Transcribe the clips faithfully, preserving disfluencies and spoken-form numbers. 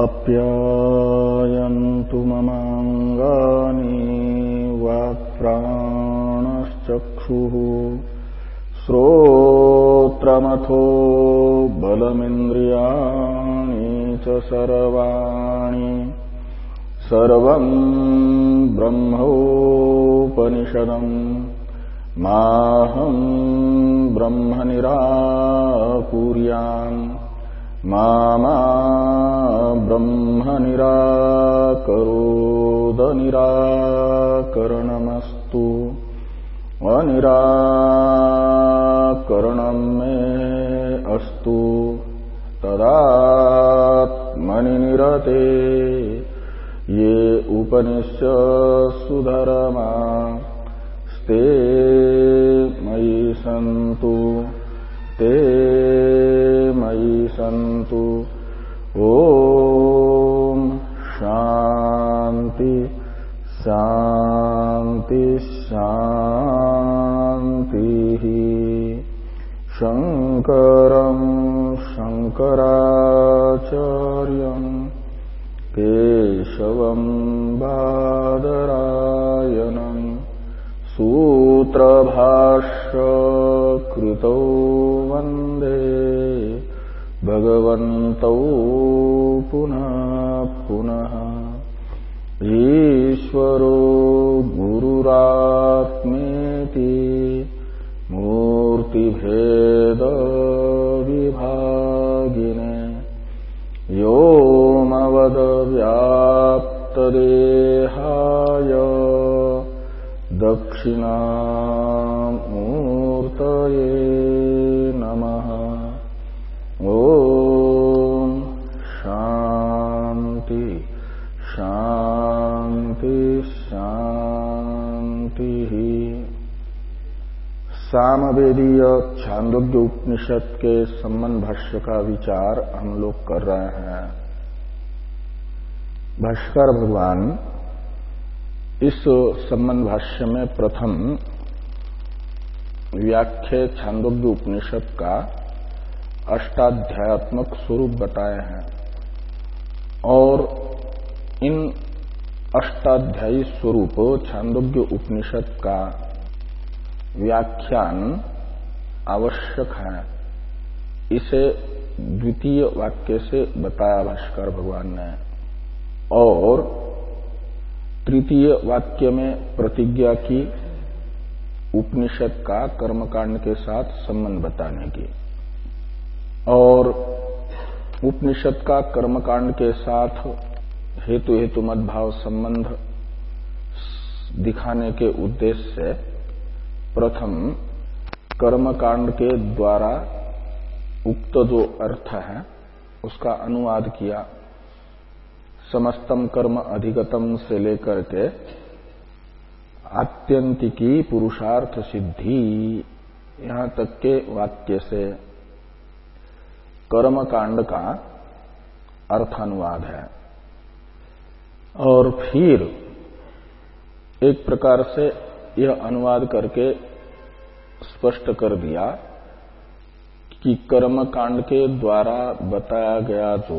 आप्यायन्तु ममाङ्गानि वाक्प्राणश्चक्षुः श्रोत्रमथो बलमिन्द्रियाणि च सर्वाणि सर्वं ब्रह्मोपनिषदम् माहं ब्रह्म निराकुर्याम् मा मा ब्रह्म निराकरोद निराकरणमस्तु अनिराकरणं मे अस्तु तदात्मनि निरते ये उपनिषत्सु धर्मा ते मयि सन्तु ते मयि सन्तु। ओम शांति शांति शांति। शंकरं शंकराचार्यं केशवं बादरायणं सूत्रभाष्य कृतौ वन्दे भगवन्तौ पुनः पुनः। ईश्वरो गुरुरात्मेति मूर्तिभेद विभागिने व्योमवद व्याप्तदेहाय दक्षिणामूर्तये नमः। ओम शांति शांति शांति। सामवेदीय छांदोग्य उपनिषद के संबंध भाष्य का विचार हम लोग कर रहे हैं। भाष्यकार भगवान इस संबंध भाष्य में प्रथम व्याख्या छांदोग्य उपनिषद का अष्टाध्यायात्मक स्वरूप बताए हैं और इन अष्टाध्यायी स्वरूप छांदोग्य उपनिषद का व्याख्यान आवश्यक है, इसे द्वितीय वाक्य से बताया भाष्कर भगवान ने। और तृतीय वाक्य में प्रतिज्ञा की उपनिषद का कर्मकांड के साथ संबंध बताने की और उपनिषद का कर्मकांड के साथ हेतु हेतु मद्भाव संबंध दिखाने के उद्देश्य से प्रथम कर्मकांड के द्वारा उक्त जो अर्थ है उसका अनुवाद किया। समस्तम कर्म अधिगतम से लेकर के आत्यंतिकी पुरुषार्थ सिद्धि यहां तक के वाक्य से कर्मकांड का अर्थानुवाद है। और फिर एक प्रकार से यह अनुवाद करके स्पष्ट कर दिया कि कर्मकांड के द्वारा बताया गया जो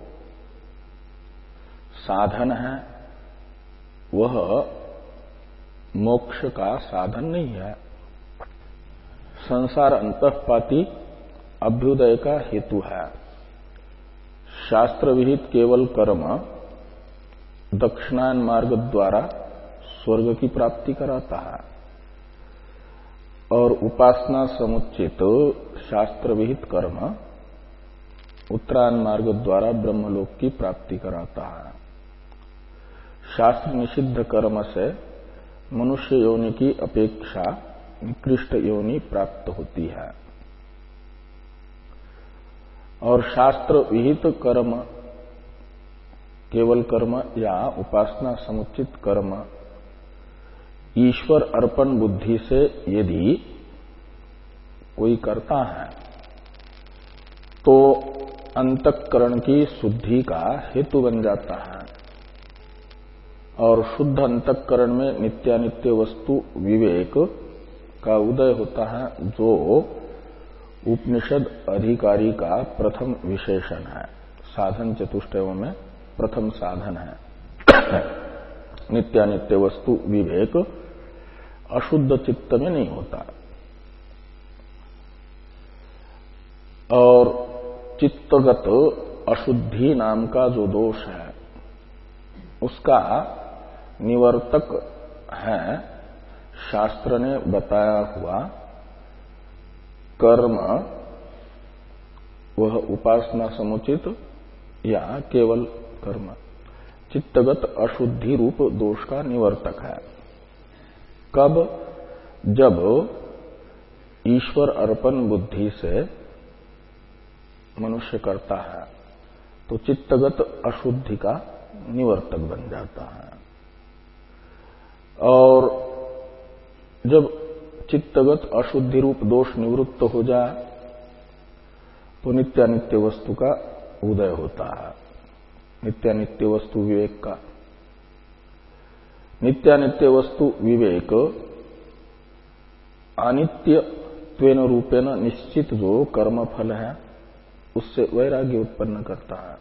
साधन है वह मोक्ष का साधन नहीं है, संसार अंतःपाती अभ्युदय का हेतु है। शास्त्र विहित केवल कर्म दक्षिणायन मार्ग द्वारा स्वर्ग की प्राप्ति कराता है और उपासना समुच्चित शास्त्र विहित कर्म उत्तरायण मार्ग द्वारा ब्रह्मलोक की प्राप्ति कराता है। शास्त्र निषिद्ध कर्म से मनुष्य योनि की अपेक्षा निकृष्ट योनि प्राप्त होती है और शास्त्र विहित कर्म केवल कर्म या उपासना समुचित कर्म ईश्वर अर्पण बुद्धि से यदि कोई करता है तो अंतःकरण की शुद्धि का हेतु बन जाता है और शुद्ध अंतःकरण में नित्यानित्य वस्तु विवेक का उदय होता है, जो उपनिषद अधिकारी का प्रथम विशेषण है, साधन चतुष्टय में प्रथम साधन है। नित्यानित्य वस्तु विवेक अशुद्ध चित्त में नहीं होता। और चित्तगत अशुद्धि नाम का जो दोष है उसका निवर्तक है शास्त्र ने बताया हुआ कर्म, वह उपासना समुचित या केवल कर्म, चित्तगत अशुद्धि रूप दोष का निवर्तक है। कब? जब ईश्वर अर्पण बुद्धि से मनुष्य करता है तो चित्तगत अशुद्धि का निवर्तक बन जाता है। और जब चित्तगत अशुद्धि रूप दोष निवृत्त हो जाए तो नित्यानित्य वस्तु का उदय होता है, नित्यानित्य वस्तु विवेक का। नित्यानित्य वस्तु विवेक अनित्य त्वेन रूपेण निश्चित जो कर्म फल है उससे वैराग्य उत्पन्न करता है।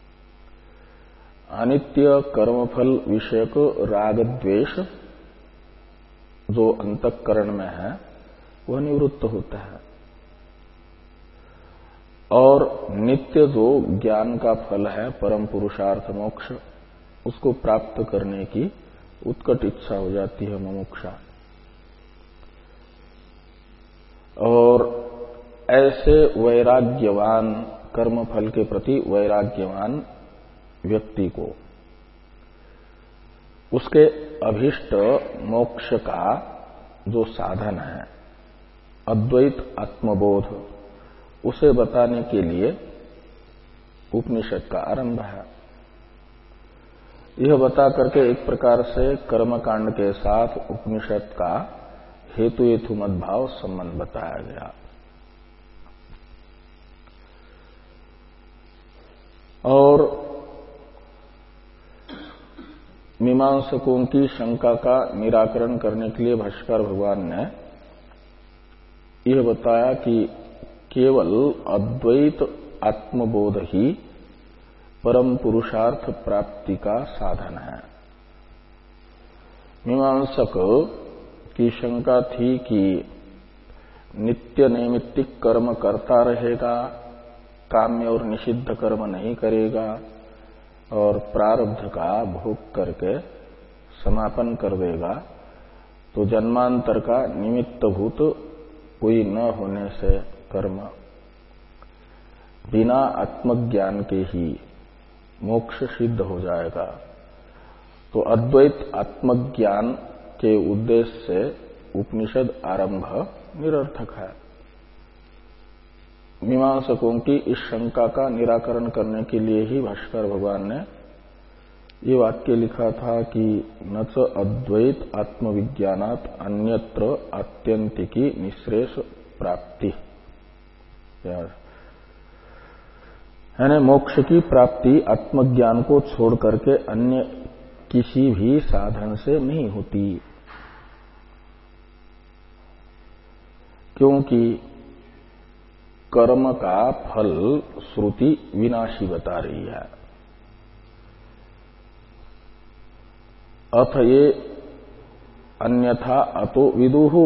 अनित्य कर्मफल विषयक राग द्वेष जो अंतःकरण में है वह निवृत्त होता है। और नित्य जो ज्ञान का फल है परम पुरुषार्थ मोक्ष, उसको प्राप्त करने की उत्कट इच्छा हो जाती है, मुमुक्षा। और ऐसे वैराग्यवान, कर्मफल के प्रति वैराग्यवान व्यक्ति को उसके अभीष्ट मोक्ष का जो साधन है अद्वैत आत्मबोध, उसे बताने के लिए उपनिषद का आरंभ है। यह बता करके एक प्रकार से कर्मकांड के साथ उपनिषद का हेतु हेतु मद्भाव संबंध बताया गया। और मीमांसकों की शंका का निराकरण करने के लिए भाष्यकार भगवान ने यह बताया कि केवल अद्वैत आत्मबोध ही परम पुरुषार्थ प्राप्ति का साधन है। मीमांसक की शंका थी कि नित्य नैमित्तिक कर्म करता रहेगा, काम्य और निषिद्ध कर्म नहीं करेगा और प्रारब्ध का भोग करके समापन कर देगा तो जन्मांतर का निमित्तभूत कोई न होने से कर्म बिना आत्मज्ञान के ही मोक्ष सिद्ध हो जाएगा। तो अद्वैत आत्मज्ञान के उद्देश्य से उपनिषद आरंभ निरर्थक है। मीमांसकों की इस शंका का निराकरण करने के लिए ही भाष्कर भगवान ने ये वाक्य लिखा था कि न च अद्वैत आत्मविज्ञानात् अन्यत्र आत्यंतिकी निःश्रेष प्राप्ति, यानी मोक्ष की प्राप्ति आत्मज्ञान को छोड़ करके अन्य किसी भी साधन से नहीं होती, क्योंकि कर्म का फल श्रुति विनाशी बता रही है। अथ ये अन्यथा अतो विदुहु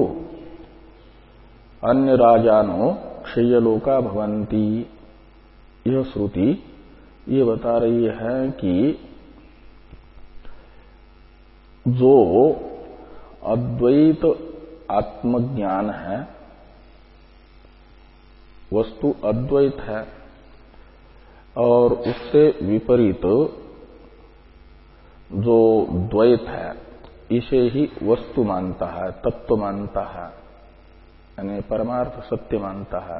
अन्य राजानो क्षयलोका भवन्ति, यह श्रुति ये बता रही है कि जो अद्वैत आत्मज्ञान है वस्तु अद्वैत है और उससे विपरीत जो द्वैत है इसे ही वस्तु मानता है, तत्व मानता है, यानी परमार्थ सत्य मानता है,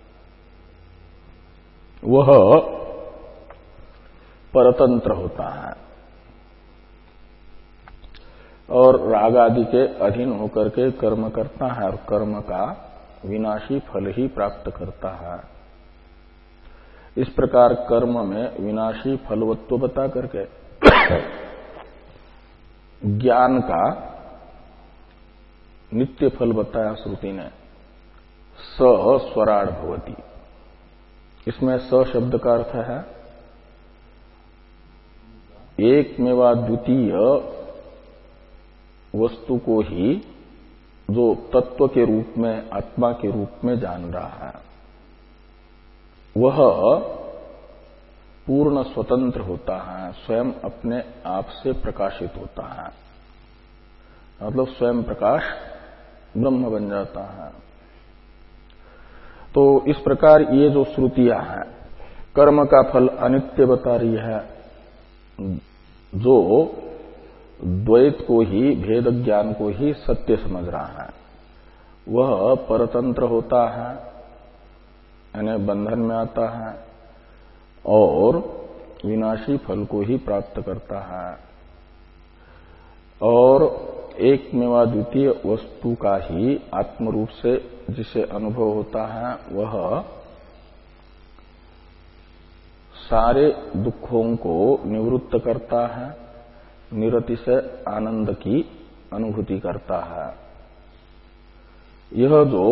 वह परतंत्र होता है और राग आदि के अधीन होकर के कर्म करता है और कर्म का विनाशी फल ही प्राप्त करता है। इस प्रकार कर्म में विनाशी फलवत्व बता करके ज्ञान का नित्य फल बताया श्रुति ने, स स्वराड भवति। इसमें स शब्द का अर्थ है एक मेवा द्वितीय वस्तु को ही जो तत्व के रूप में, आत्मा के रूप में जान रहा है, वह पूर्ण स्वतंत्र होता है, स्वयं अपने आप से प्रकाशित होता है, मतलब स्वयं प्रकाश ब्रह्म बन जाता है। तो इस प्रकार ये जो श्रुतियां हैं, कर्म का फल अनित्य बता रही है, जो द्वैत को ही, भेद ज्ञान को ही सत्य समझ रहा है, वह परतंत्र होता है, यानी बंधन में आता है और विनाशी फल को ही प्राप्त करता है। और एक मेवा द्वितीय वस्तु का ही आत्म रूप से जिसे अनुभव होता है, वह सारे दुखों को निवृत्त करता है, निरति से आनंद की अनुभूति करता है। यह जो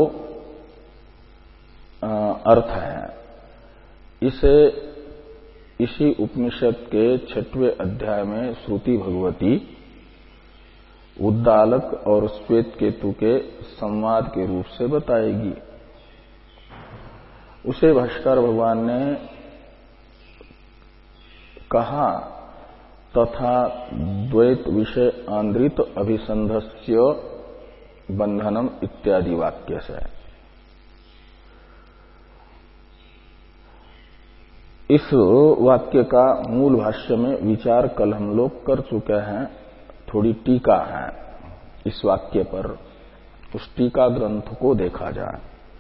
अर्थ है, इसे इसी उपनिषद के छठवें अध्याय में श्रुति भगवती उद्दालक और श्वेत केतु के संवाद के रूप से बताएगी। उसे भाष्कर भगवान ने कहा, तथा द्वैत विषय आंद्रित अभिसंधस्य बंधनम इत्यादि वाक्य से। इस वाक्य का मूल भाष्य में विचार कल हम लोग कर चुके हैं, थोड़ी टीका है इस वाक्य पर, उस टीका ग्रंथ को देखा जाए।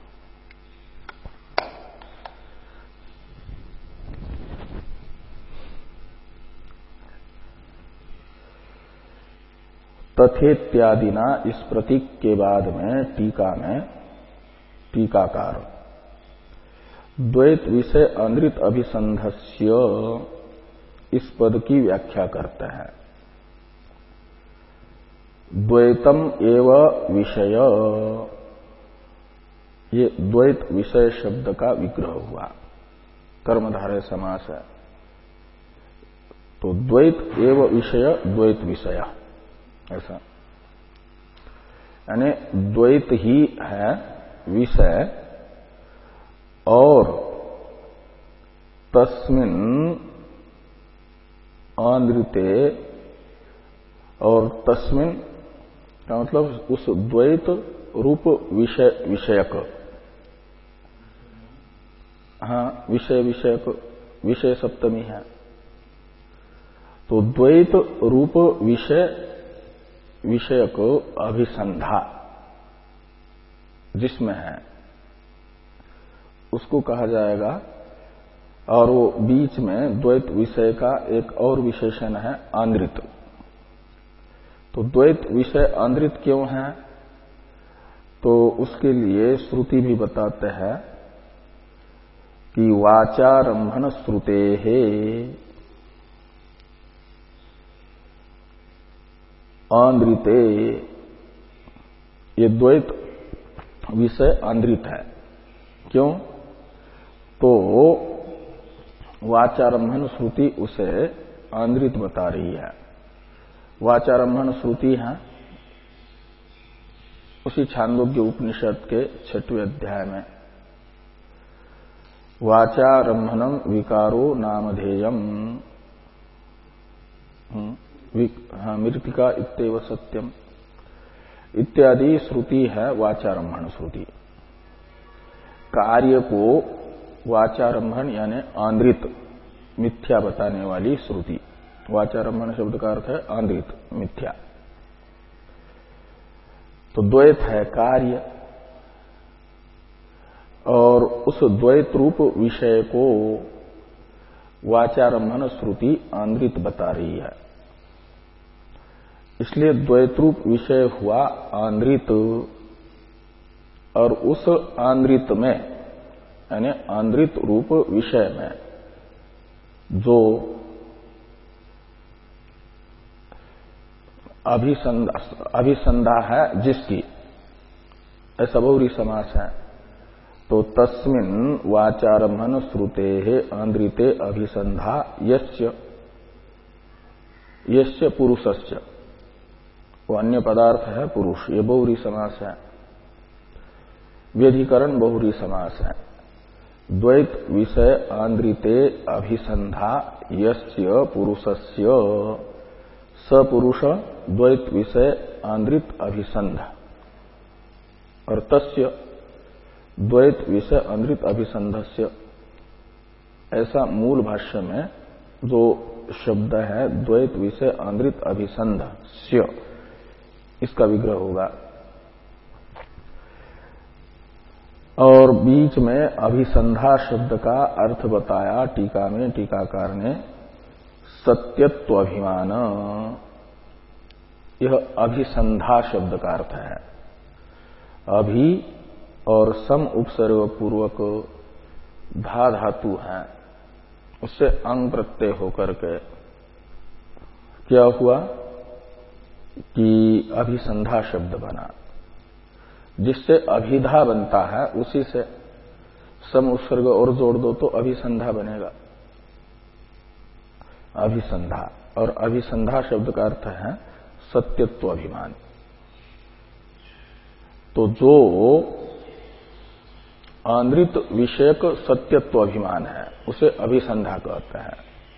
तथेत्यादिना इस प्रतीक के बाद में टीका में टीकाकार द्वैत विषय अनृत अभिसंधस्य इस पद की व्याख्या करते हैं। द्वैतम एव विषय, ये द्वैत विषय शब्द का विग्रह हुआ, कर्मधारय समास है। तो द्वैत एव विषय, द्वैत विषय, ऐसा, यानी द्वैत ही है विषय और तस्मिन् आंद्रिते, और तस्मिन् का मतलब उस द्वैत रूप विषय विषयक, हाँ विषय विषयक, विषय सप्तमी है। तो द्वैत रूप विषय विषयक अभिसंधा जिसमें है उसको कहा जाएगा। और वो बीच में द्वैत विषय का एक और विशेषण है आंद्रित। तो द्वैत विषय आंद्रित क्यों है, तो उसके लिए श्रुति भी बताते हैं कि वाचारंभन श्रुते है आंद्रिते, ये द्वैत विषय आंद्रित है। क्यों, तो वाचारंभन श्रुति उसे आंद्रित बता रही है। वाचारंभन श्रुति है उसी छांदोग्य उपनिषद के छठवें अध्याय में, वाचारंभनम विकारो नामधेयम, हाँ मृतिका इत्येव सत्यम इत्यादि श्रुति है वाचारंभन श्रुति। कार्य को वाचारंभन यानी आंद्रित मिथ्या बताने वाली श्रुति। वाचारंभन शब्द का अर्थ है आंद्रित मिथ्या। तो द्वैत है कार्य, और उस द्वैत रूप विषय को वाचारंभन श्रुति आंद्रित बता रही है। इसलिए द्वैत रूप विषय हुआ आंद्रित, और उस आंद्रित में यानी आंद्रित रूप विषय में जो अभिसंधा अभिसंधा है जिसकी, ऐसा बहुरी समास है। तो तस्मिन् वाचारंभन श्रुते आंद्रिते अभिसंधा यस्य, यस्य पुरुषस्य, वो अन्य पदार्थ है पुरुष, ये बहुरी समास है। व्यधिकरण बहुरी समास है। द्वैत विषय आंद्रिते अभिसंधा यस्य पुरुषस्य, सपुरुष द्वैत विषय आंद्रित अभिसंध, और तस्य द्वैत विषय आंद्रित अभिसंधस्य, ऐसा मूल भाष्य में जो शब्द है द्वैत विषय आंद्रित अभिसंधस्य, इसका विग्रह होगा। और बीच में अभिसंधा शब्द का अर्थ बताया टीका में, टीकाकार ने सत्यत्व अभिमान, यह अभिसंधा शब्द का अर्थ है। अभि और सम उपसर्ग पूर्वक धा धातु है, उससे अंग प्रत्यय होकर के क्या हुआ कि अभिसंधा शब्द बना। जिससे अभिधा बनता है उसी से सम उपसर्ग और जोड़ दो तो अभिसंधा बनेगा, अभिसंधा। और अभिसंधा शब्द का अर्थ है सत्यत्व अभिमान। तो जो आंद्रित विषयक सत्यत्व अभिमान है उसे अभिसंधा कहते हैं।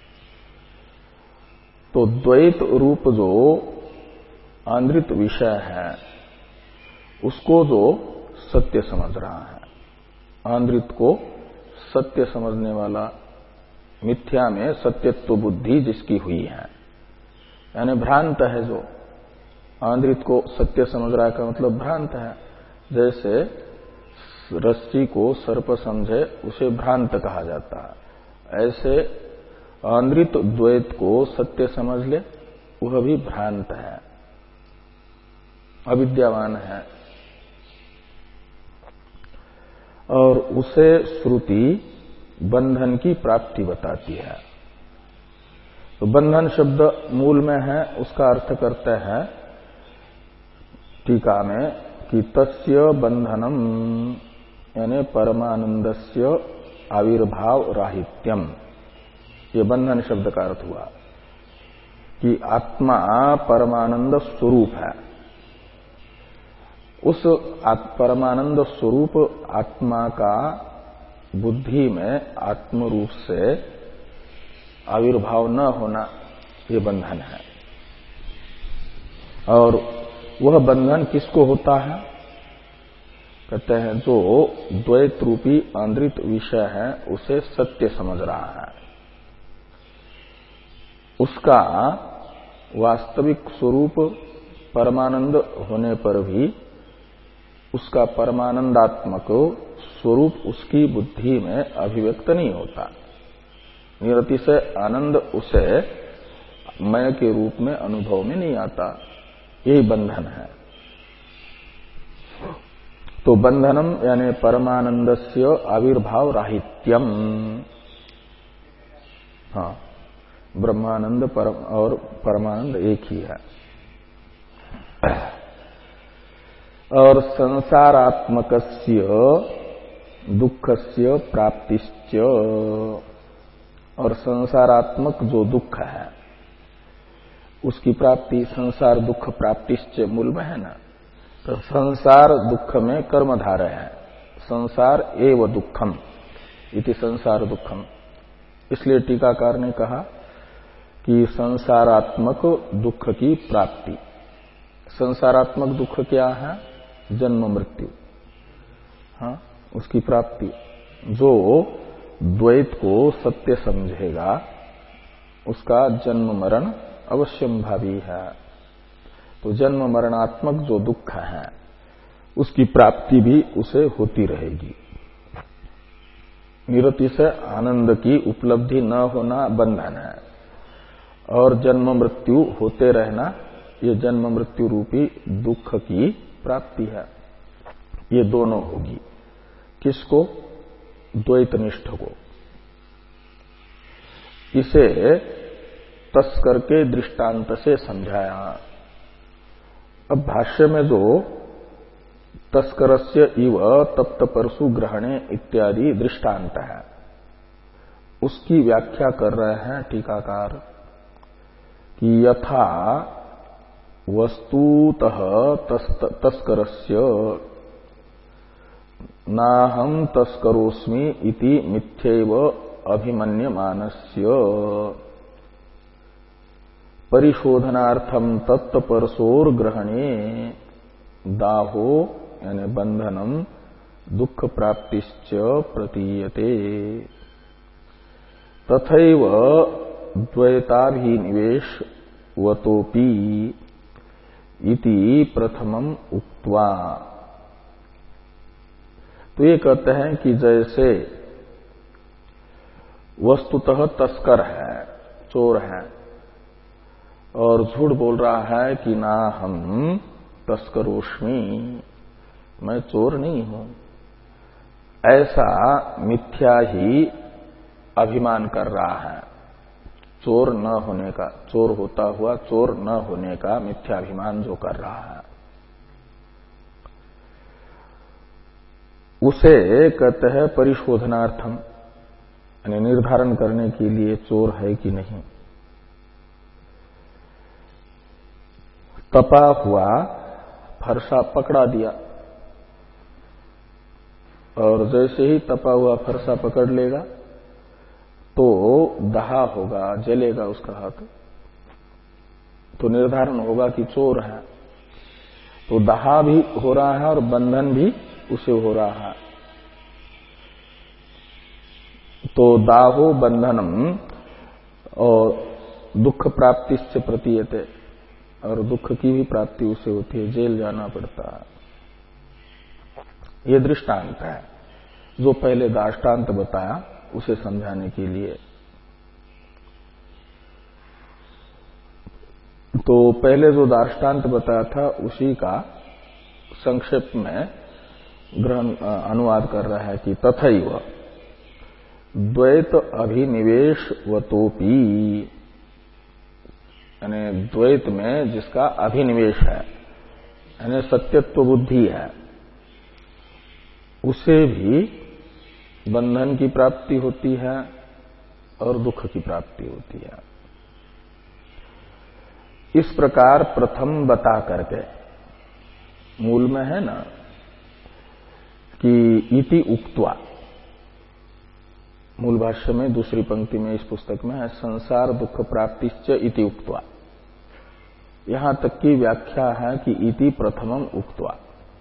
तो द्वैत रूप जो आंद्रित विषय है उसको जो सत्य समझ रहा है, आंद्रित को सत्य समझने वाला, मिथ्या में सत्यत्व बुद्धि जिसकी हुई है, यानी भ्रांत है, जो आंद्रित को सत्य समझ रहा है का मतलब भ्रांत है। जैसे रस्सी को सर्प समझे उसे भ्रांत कहा जाता है, ऐसे आंद्रित द्वैत को सत्य समझ ले वह भी भ्रांत है, अविद्यावान है। और उसे श्रुति बंधन की प्राप्ति बताती है। तो बंधन शब्द मूल में है, उसका अर्थ करते हैं टीका में कि तस्य बंधनम, यानी परमानंदस्य आविर्भाव राहित्यम, ये बंधन शब्द का अर्थ हुआ कि आत्मा परमानंद स्वरूप है। उस परमानंद स्वरूप आत्मा का बुद्धि में आत्म रूप से आविर्भाव न होना, ये बंधन है। और वह बंधन किसको होता है? कहते हैं जो द्वैत रूपी आंद्रित विषय है उसे सत्य समझ रहा है, उसका वास्तविक स्वरूप परमानंद होने पर भी उसका परमानंदात्मक स्वरूप उसकी बुद्धि में अभिव्यक्त नहीं होता। निरति से आनंद उसे मय के रूप में अनुभव में नहीं आता, यही बंधन है। तो बंधनम यानी परमानंदस्य आविर्भाव राहित्यम। हाँ, ब्रह्मानंद परम और परमानंद एक ही है। और संसारात्मकस्य दुखस्य प्राप्तिश्च, और संसारात्मक जो दुख है उसकी प्राप्ति, संसार दुख प्राप्तिश्च मूल में है ना। तो संसार दुख में कर्मधारय है, संसार एव दुखम इति संसार दुखम। इसलिए टीकाकार ने कहा कि संसारात्मक दुख की प्राप्ति। संसारात्मक दुख क्या है? जन्म मृत्यु, हाँ, उसकी प्राप्ति। जो द्वैत को सत्य समझेगा उसका जन्म मरण अवश्यंभावी है। तो जन्म मरणात्मक जो दुख है उसकी प्राप्ति भी उसे होती रहेगी। निरति से आनंद की उपलब्धि न होना बंधन है, और जन्म मृत्यु होते रहना ये जन्म मृत्यु रूपी दुख की प्राप्ति है। ये दोनों होगी किसको? द्वैतनिष्ठ को। इसे तस्कर के दृष्टांत से समझाया। अब भाष्य में जो तस्करस्य इव तप्त परशु ग्रहणे इत्यादि दृष्टांत है, उसकी व्याख्या कर रहे हैं टीकाकार कि यथा वस्तुतः तस्करस्य नाहं तस्करोस्मि इति मिथ्यैव अभिमन्यमानस्य परिशोधनार्थम तत्परसोर ग्रहणे दाहो यानी बंधनम दुख प्राप्तिश्च प्रतीयते तथैव द्वैताभिनिवेश वतोपि इति प्रथमम उक्त्वा। तो ये कहते हैं कि जैसे वस्तुतः तस्कर है, चोर है, और झूठ बोल रहा है कि ना हम तस्करोष्मी, मैं चोर नहीं हूं, ऐसा मिथ्या ही अभिमान कर रहा है। चोर न होने का, चोर होता हुआ चोर न होने का मिथ्याभिमान जो कर रहा है, उसे कहते हैं परिशोधनार्थम, यानी निर्धारण करने के लिए चोर है कि नहीं। तपा हुआ फरसा पकड़ा दिया, और जैसे ही तपा हुआ फरसा पकड़ लेगा तो दहा होगा, जलेगा उसका हाथ, तो निर्धारण होगा कि चोर है। तो दहा भी हो रहा है और बंधन भी उसे हो रहा है। तो दाहो बंधनम और दुख प्राप्ति से प्रतीयते, और दुख की भी प्राप्ति उसे होती है, जेल जाना पड़ता है। ये दृष्टांत है, जो पहले दाष्टांत बताया उसे समझाने के लिए। तो पहले जो दाष्टांत बताया था उसी का संक्षेप में ग्रहण अनुवाद कर रहा है कि तथैव द्वैत अभिनिवेश वतोपि, यानी द्वैत में जिसका अभिनिवेश है, यानी सत्यत्व बुद्धि है, उसे भी बंधन की प्राप्ति होती है और दुख की प्राप्ति होती है। इस प्रकार प्रथम बता करके, मूल में है ना कि इति उक्त्वा, मूल भाष्य में दूसरी पंक्ति में इस पुस्तक में है संसार दुख प्राप्तिश्च इति उक्त्वा। यहां तक की व्याख्या है कि इति प्रथमम उक्त्वा।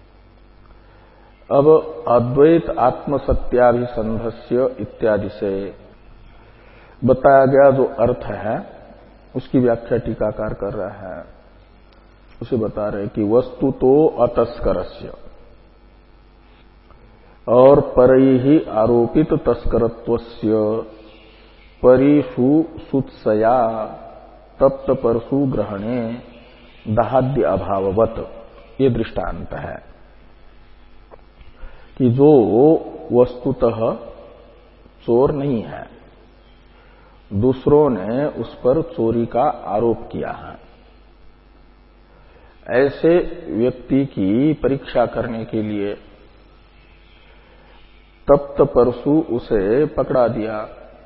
अब अद्वैत आत्मसत्याभिसंधस्य इत्यादि से बताया गया जो अर्थ है उसकी व्याख्या टीकाकार कर रहा है। उसे बता रहे कि वस्तु तो अतस्करस्य, और परैहि आरोपित तस्करत्वस्य परिषु सुत्सया तप्त परशु ग्रहणे दहाद्य अभाववत, ये दृष्टांत है कि जो वस्तुतः चोर नहीं है, दूसरों ने उस पर चोरी का आरोप किया है, ऐसे व्यक्ति की परीक्षा करने के लिए तप्त परशु उसे पकड़ा दिया,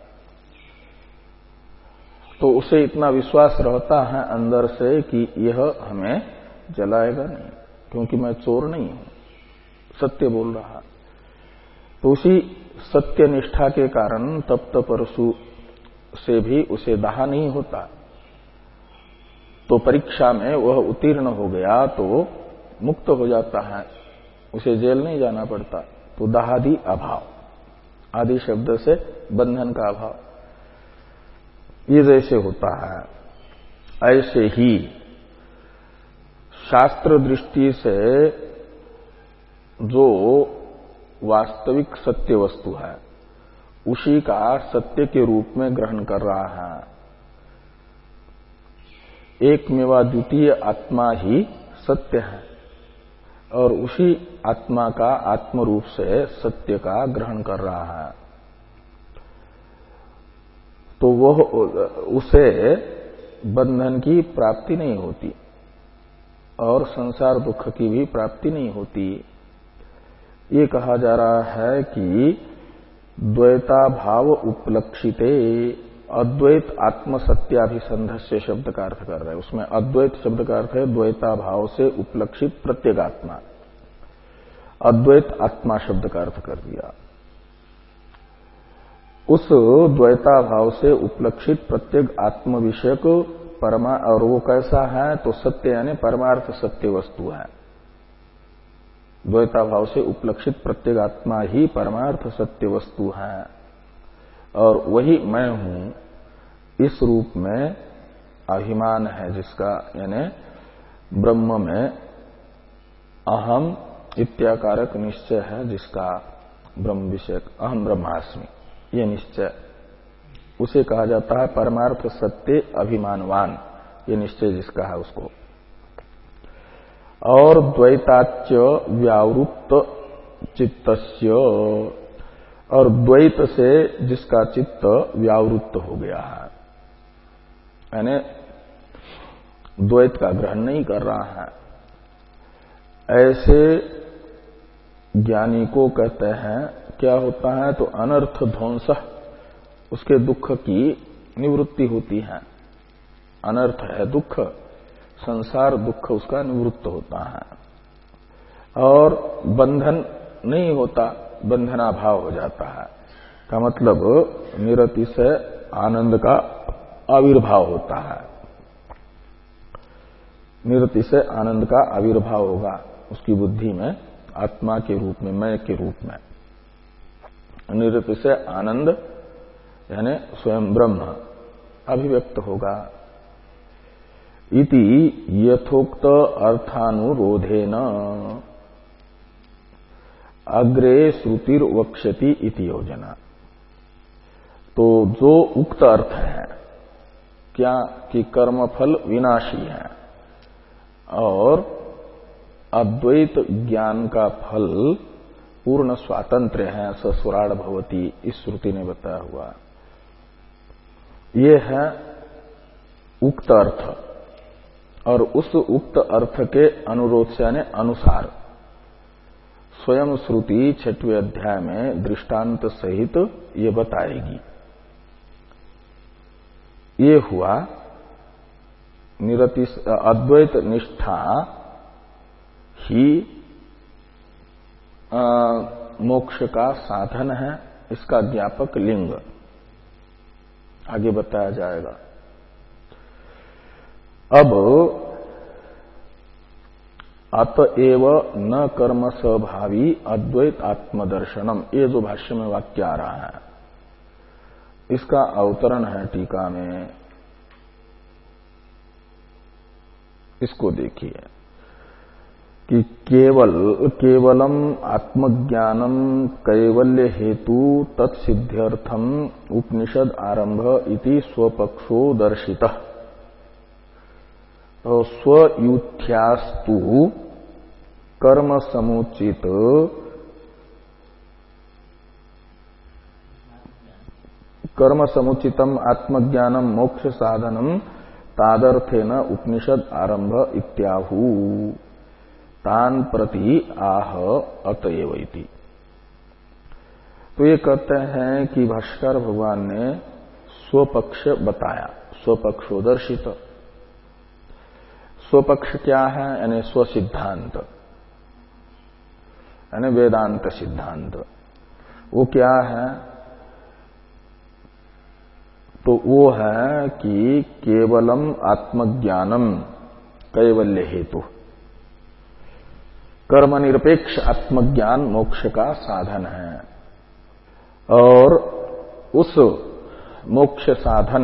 तो उसे इतना विश्वास रहता है अंदर से कि यह हमें जलाएगा नहीं, क्योंकि मैं चोर नहीं हूं, सत्य बोल रहा। तो उसी सत्य निष्ठा के कारण तप्त परशु से भी उसे दाह नहीं होता। तो परीक्षा में वह उत्तीर्ण हो गया तो मुक्त हो जाता है, उसे जेल नहीं जाना पड़ता। तो दाहादि अभाव, आदि शब्द से बंधन का अभाव, ये जैसे होता है ऐसे ही शास्त्र दृष्टि से जो वास्तविक सत्य वस्तु है उसी का सत्य के रूप में ग्रहण कर रहा है। एक मेवा द्वितीय आत्मा ही सत्य है और उसी आत्मा का आत्म रूप से सत्य का ग्रहण कर रहा है। तो वह उसे बंधन की प्राप्ति नहीं होती और संसार दुख की भी प्राप्ति नहीं होती। ये कहा जा रहा है कि द्वैता भाव उपलक्षिते, अद्वैत आत्मसत्याभिसंधस्य शब्द का अर्थ कर रहे हैं। उसमें अद्वैत शब्द का अर्थ है द्वैता भाव से उपलक्षित प्रत्येगात्मा। अद्वैत आत्मा शब्द का अर्थ कर दिया। उस द्वैता भाव से उपलक्षित प्रत्येक आत्म विषयक परमा और वो कैसा है तो सत्य यानी परमार्थ सत्य वस्तु है। द्वैता भाव से उपलक्षित प्रत्येक आत्मा ही परमार्थ सत्य वस्तु है और वही मैं हूं इस रूप में अभिमान है जिसका, यानी ब्रह्म में अहम इत्याकारक निश्चय है जिसका, ब्रह्म विषयक अहम ब्रह्मास्मि ये निश्चय, उसे कहा जाता है परमार्थ सत्य अभिमानवान, ये निश्चय जिसका है उसको। और द्वैताच्य व्यावृत्त चित्तस्य, और द्वैत से जिसका चित्त व्यावृत्त हो गया है, यानी द्वैत का ग्रहण नहीं कर रहा है, ऐसे ज्ञानी को कहते हैं क्या होता है तो अनर्थ ध्वंस, उसके दुख की निवृत्ति होती है। अनर्थ है दुख, संसार दुख उसका निवृत्त होता है और बंधन नहीं होता, बंधनाभाव हो जाता है। का मतलब निरति से आनंद का आविर्भाव होता है, निरति से आनंद का आविर्भाव होगा उसकी बुद्धि में, आत्मा के रूप में, मैं के रूप में। निरति से आनंद यानी स्वयं ब्रह्म अभिव्यक्त होगा। इति यथोक्त अर्थानुरोधेन अग्रे श्रुतिर वक्ष्यति इति योजना। तो जो उक्त अर्थ है क्या कि कर्मफल विनाशी है और अद्वैत ज्ञान का फल पूर्ण स्वातंत्र्य है, सस्वराड भवति, इस श्रुति ने बताया हुआ। ये है उक्त अर्थ और उस उक्त अर्थ के अनुरोध से यानी अनुसार स्वयं श्रुति छठवें अध्याय में दृष्टांत सहित ये बताएगी। ये हुआ निरति अद्वैत निष्ठा ही आ, मोक्ष का साधन है, इसका ज्ञापक लिंग आगे बताया जाएगा। अब अतएव न कर्म स्वभावी अद्वैत आत्मदर्शनम, ये जो भाष्य में वाक्य आ रहा है इसका अवतरण है टीका में। इसको देखिए कि केवल केवलम आत्मज्ञानम कैवल्य हेतु तत्सिद्ध्यर्थम उपनिषद आरंभ इति स्वपक्षो दर्शितः। तो स्वयूथ्यास्तु कर्म समुचित कर्म समुचितम आत्मज्ञानम मोक्ष साधनम तादर्थेन उपनिषद आरंभ इत्याहु तान प्रति आह अतएव इति। तो ये कहते हैं कि भाष्कर भगवान ने स्वपक्ष बताया, स्वपक्षोदर्शित। स्वपक्ष क्या है यानी स्वसिद्धांत, यानी वेदांत सिद्धांत। वो क्या है तो वो है कि केवलम आत्मज्ञानम कैवल्य हेतु, कर्म निरपेक्ष आत्मज्ञान मोक्ष का साधन है और उस मोक्ष साधन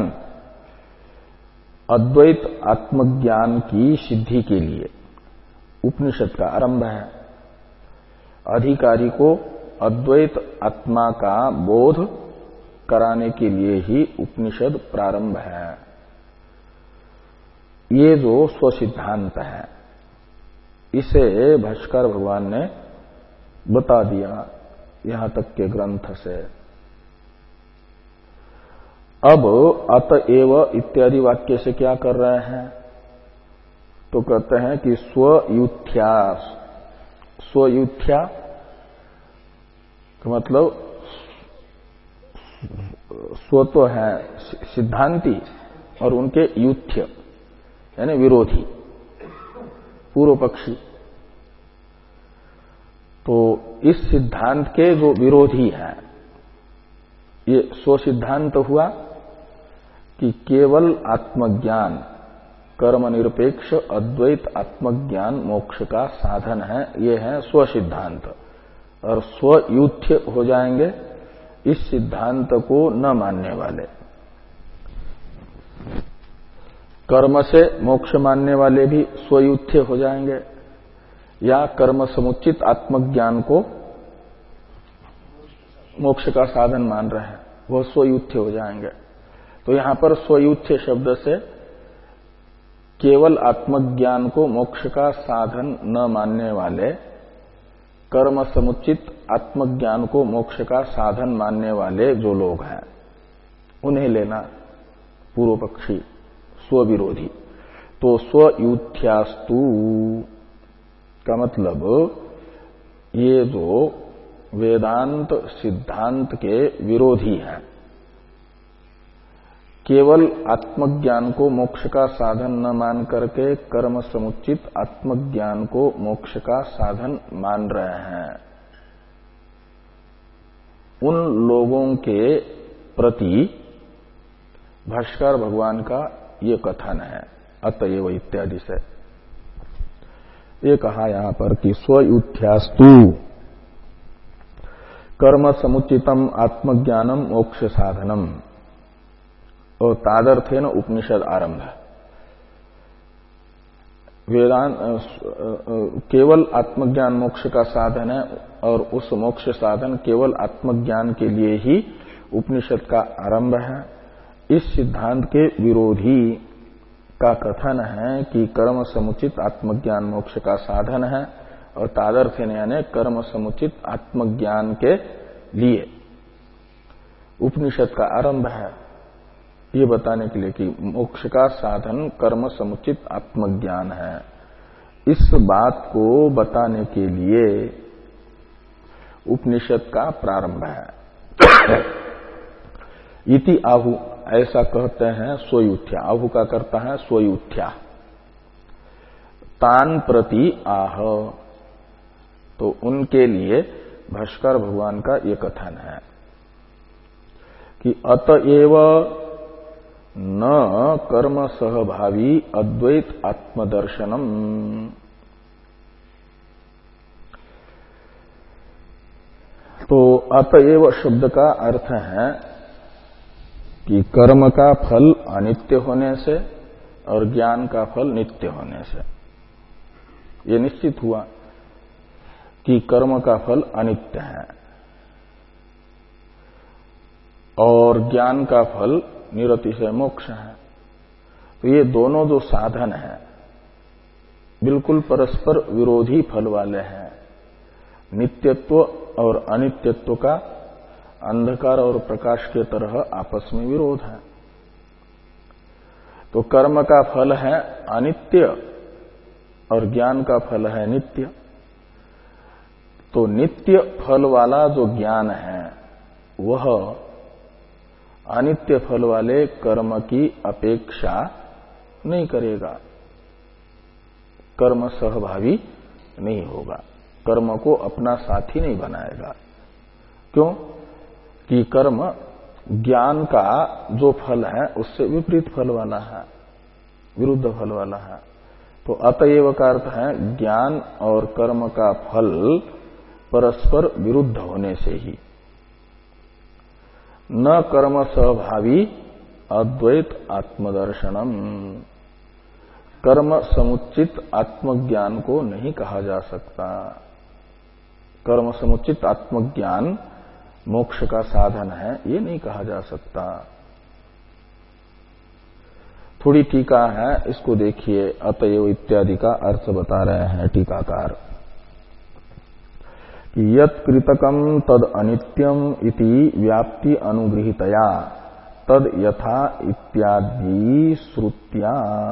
अद्वैत आत्मज्ञान की सिद्धि के लिए उपनिषद का आरंभ है। अधिकारी को अद्वैत आत्मा का बोध कराने के लिए ही उपनिषद प्रारंभ है। ये जो स्वसिद्धांत है इसे भाष्कर भगवान ने बता दिया यहां तक के ग्रंथ से। अब अतएव इत्यादि वाक्य से क्या कर रहे हैं तो कहते हैं कि स्वयूथ्या, स्वयूथ्या का मतलब स्व तो है सिद्धांती और उनके युथ्य यानी विरोधी पूर्व पक्षी। तो इस सिद्धांत के जो विरोधी हैं, ये स्व सिद्धांत हुआ कि केवल आत्मज्ञान कर्म निरपेक्ष अद्वैत आत्मज्ञान मोक्ष का साधन है, ये है स्व सिद्धांत। और स्वयुथ्य हो जाएंगे इस सिद्धांत को न मानने वाले। कर्म से मोक्ष मानने वाले भी स्वयुथ्य हो जाएंगे, या कर्म समुचित आत्मज्ञान को मोक्ष का साधन मान रहे हैं, वह स्वयुथ्य हो जाएंगे। तो यहां पर स्वयुथ्य शब्द से केवल आत्मज्ञान को मोक्ष का साधन न मानने वाले, कर्म समुचित आत्मज्ञान को मोक्ष का साधन मानने वाले जो लोग हैं, उन्हें लेना पूर्व पक्षी स्वविरोधी। तो स्वयुथ्यास्तु का मतलब ये जो वेदांत सिद्धांत के विरोधी हैं, केवल आत्मज्ञान को मोक्ष का साधन न मान करके कर्म समुचित आत्मज्ञान को मोक्ष का साधन मान रहे हैं, उन लोगों के प्रति भाष्कर भगवान का ये कथन है अतएव इत्यादि से। ये कहा यहां पर कि स्वयुथ्यास्तु कर्म समुचितम आत्मज्ञानम मोक्ष साधनम, और तादर्थेन उपनिषद आरंभ। वेदांत केवल आत्मज्ञान मोक्ष का साधन है, और उस मोक्ष साधन केवल आत्मज्ञान के लिए ही उपनिषद का आरंभ है। इस सिद्धांत के विरोधी का कथन है कि कर्म समुचित आत्मज्ञान मोक्ष का साधन है, और तादर्थेन यानी कर्म समुचित आत्मज्ञान के लिए उपनिषद का आरंभ है, ये बताने के लिए कि मोक्ष का साधन कर्म समुचित आत्मज्ञान है। इस बात को बताने के लिए उपनिषद का प्रारंभ है। इति आहु, ऐसा कहते हैं स्वयुथ्या। आहु का करता है स्वयुथ्या। तान प्रति आह, तो उनके लिए भाष्कर भगवान का ये कथन है कि अतएव न कर्म सहभावी अद्वैत आत्मदर्शनम। तो अतएव शब्द का अर्थ है कि कर्म का फल अनित्य होने से और ज्ञान का फल नित्य होने से ये निश्चित हुआ कि कर्म का फल अनित्य है और ज्ञान का फल निरतिशय मोक्ष है। तो ये दोनों जो साधन हैं बिल्कुल परस्पर विरोधी फल वाले हैं। नित्यत्व और अनित्यत्व का अंधकार और प्रकाश के तरह आपस में विरोध है। तो कर्म का फल है अनित्य और ज्ञान का फल है नित्य। तो नित्य फल वाला जो ज्ञान है वह अनित्य फल वाले कर्म की अपेक्षा नहीं करेगा, कर्म सहभावी नहीं होगा, कर्म को अपना साथी नहीं बनाएगा। क्यों? कि कर्म ज्ञान का जो फल है उससे विपरीत फल वाला है, विरुद्ध फल वाला है। तो अतएव का अर्थ है ज्ञान और कर्म का फल परस्पर विरुद्ध होने से ही न कर्म सहभावी अद्वैत आत्मदर्शनम, कर्म समुचित आत्मज्ञान को नहीं कहा जा सकता। कर्म समुचित आत्मज्ञान मोक्ष का साधन है ये नहीं कहा जा सकता। थोड़ी टीका है, इसको देखिए। अतएव इत्यादि का अर्थ बता रहे हैं टीकाकार। यत् कृतकम तद अनित्यम इति व्याप्ति अनुगृहीतया तद यथा इत्यादि श्रुत्या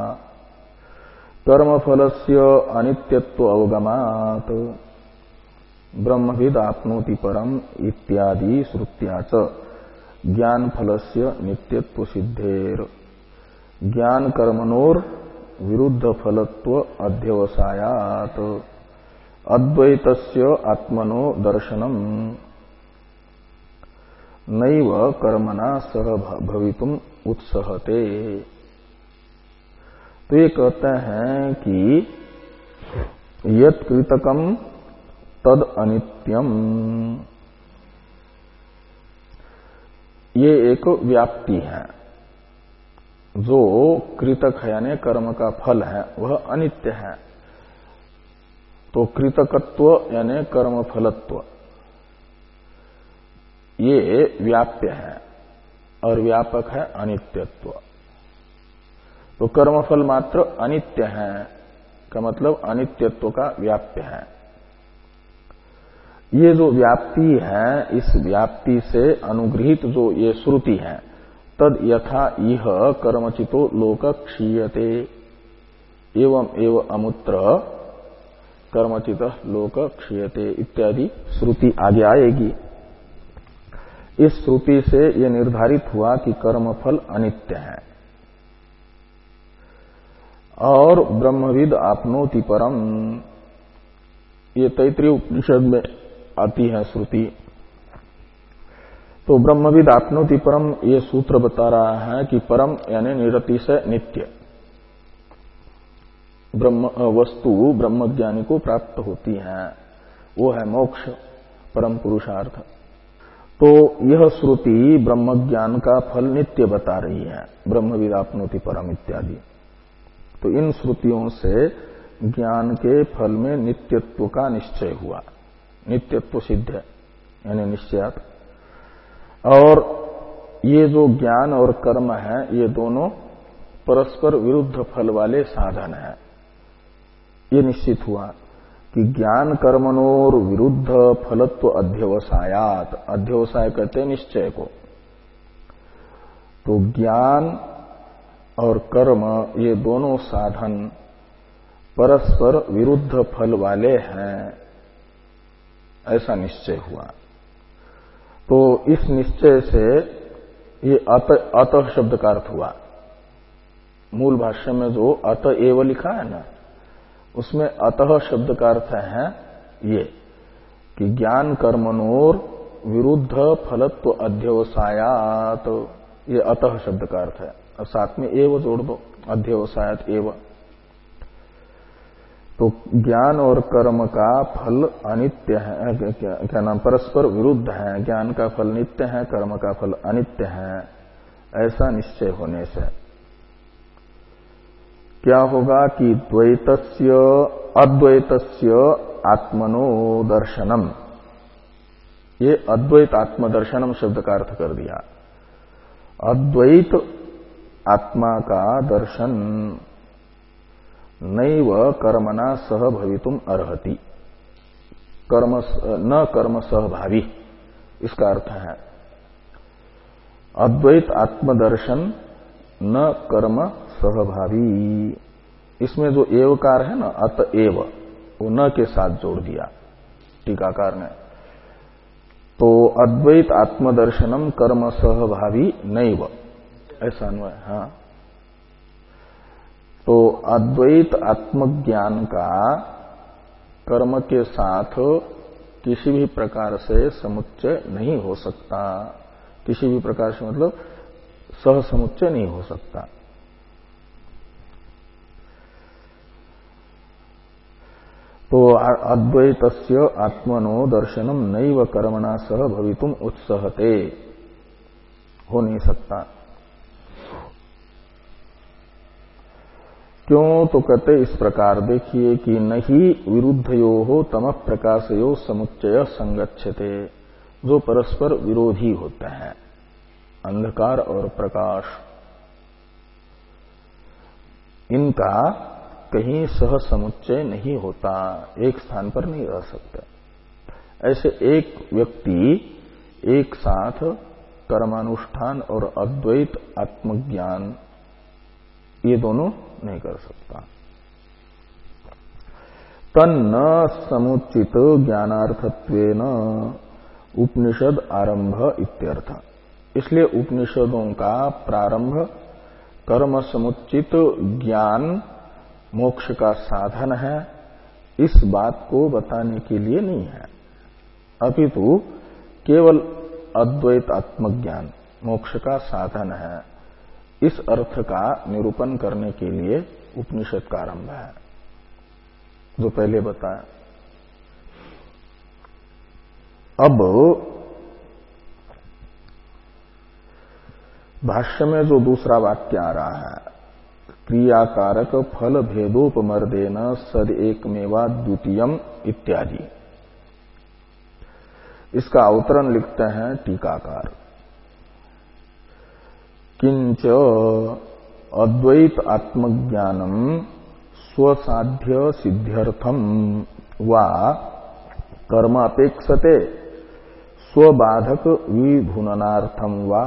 कर्मफलस्य अनित्यत्व अवगमात् ब्रह्मविद आपनोति परम इत्यादि श्रुत्या च ज्ञान फलस्य नित्यत्व सिद्धेर ज्ञान कर्मणोर विरुद्ध फलत्व अध्यवसायात अद्वैतस्य आत्मनो दर्शनम नैव कर्मणा सह भवितुम उत्सहते। तो ये कहते हैं कि यत् कृतकम तद अनित्यम, ये एक व्याप्ति है। जो कृतक है यानी कर्म का फल है वह अनित्य है। तो कृतकत्व यानी कर्म फलत्व ये व्याप्य है और व्यापक है अनित्यत्व। तो कर्मफल मात्र अनित्य है का मतलब अनित्यत्व का व्याप्य है। ये जो व्याप्ति है इस व्याप्ति से अनुगृहित जो ये श्रुति है तद यथा इह कर्मचितो लोक क्षीयते एवं एव अमुत्र कर्मचित लोक क्षीयते इत्यादि श्रुति आगे आएगी। इस श्रुति से यह निर्धारित हुआ कि कर्मफल अनित्य है। और ब्रह्मविद आपनोति परम, ये तैत्रीय उपनिषद में आती है श्रुति। तो ब्रह्मविद आपनोति परम ये सूत्र बता रहा है कि परम यानी निरतिशय नित्य ब्रह्म वस्तु ब्रह्मज्ञानी को प्राप्त होती है, वो है मोक्ष परम पुरुषार्थ। तो यह श्रुति ब्रह्मज्ञान का फल नित्य बता रही है, ब्रह्मविद आपनोति परम इत्यादि। तो इन श्रुतियों से ज्ञान के फल में नित्यत्व का निश्चय हुआ, नित्यत्व सिद्ध यानी निश्चयात। और ये जो ज्ञान और कर्म है ये दोनों परस्पर विरुद्ध फल वाले साधन हैं, ये निश्चित हुआ कि ज्ञान कर्मणोर विरुद्ध फलत्व अध्यवसायात, अध्यवसाय कहते हैं निश्चय को। तो ज्ञान और कर्म ये दोनों साधन परस्पर विरुद्ध फल वाले हैं, ऐसा निश्चय हुआ। तो इस निश्चय से ये अत अतः शब्द का अर्थ हुआ। मूल भाष्य में जो अत एव लिखा है ना, उसमें अतः शब्द का अर्थ है ये कि ज्ञान कर्मणोर विरुद्ध फलत्व अध्यवसायात, ये अतः शब्द का अर्थ है। और साथ में एव जोड़ दो, अध्यवसायात एव। तो ज्ञान और कर्म का फल अनित्य है, क्या, क्या नाम परस्पर विरुद्ध है। ज्ञान का फल नित्य है, कर्म का फल अनित्य है। ऐसा निश्चय होने से क्या होगा कि द्वैतस्य अद्वैतस्य आत्मनो दर्शनम, ये अद्वैत आत्मदर्शनम शब्द का अर्थ कर दिया। अद्वैत आत्मा का दर्शन नैव कर्मणा सह भवितुम अर्हति, कर्म न कर्म सहभावी, इसका अर्थ है अद्वैत आत्मदर्शन न कर्म सहभावी। इसमें जो एवकार है ना अतएव, वो न के साथ जोड़ दिया टीकाकार ने। तो अद्वैत आत्मदर्शनम कर्म सहभावी नैव, ऐसा अन्वय। हाँ, तो अद्वैत आत्मज्ञान का कर्म के साथ किसी भी प्रकार से समुच्चय नहीं हो सकता। किसी भी प्रकार से मतलब सह समुच्चय नहीं हो सकता। तो अद्वैतस्य आत्मनो दर्शनम नैव कर्मणा सह भवितुम उत्सहते, हो नहीं सकता। क्यों? तो कहते इस प्रकार देखिए कि नहीं विरुद्धयो हो तम प्रकाशयो समुच्चय संगच्छते, जो परस्पर विरोधी होते हैं, अंधकार और प्रकाश, इनका कहीं सह समुच्चय नहीं होता, एक स्थान पर नहीं रह सकते। ऐसे एक व्यक्ति एक साथ कर्मानुष्ठान और अद्वैत आत्मज्ञान ये दोनों नहीं कर सकता। तन्न समुचित ज्ञानार्थत्वेन उपनिषद आरंभ इत्यर्थ। इसलिए उपनिषदों का प्रारंभ कर्म समुचित ज्ञान मोक्ष का साधन है, इस बात को बताने के लिए नहीं है, अपितु केवल अद्वैतात्मक ज्ञान मोक्ष का साधन है, इस अर्थ का निरूपण करने के लिए उपनिषद का आरंभ है, जो पहले बताया। अब भाष्य में जो दूसरा वाक्य आ रहा है, क्रियाकारक फल भेदोपमर्देन सद एकमेवा द्वितीयम इत्यादि, इसका अवतरण लिखते हैं टीकाकार। किंच अद्वैत आत्मज्ञानम स्वसाध्य सिद्ध्यर्थम वा कर्म अपेक्षते स्वबाधक विभुननार्थम वा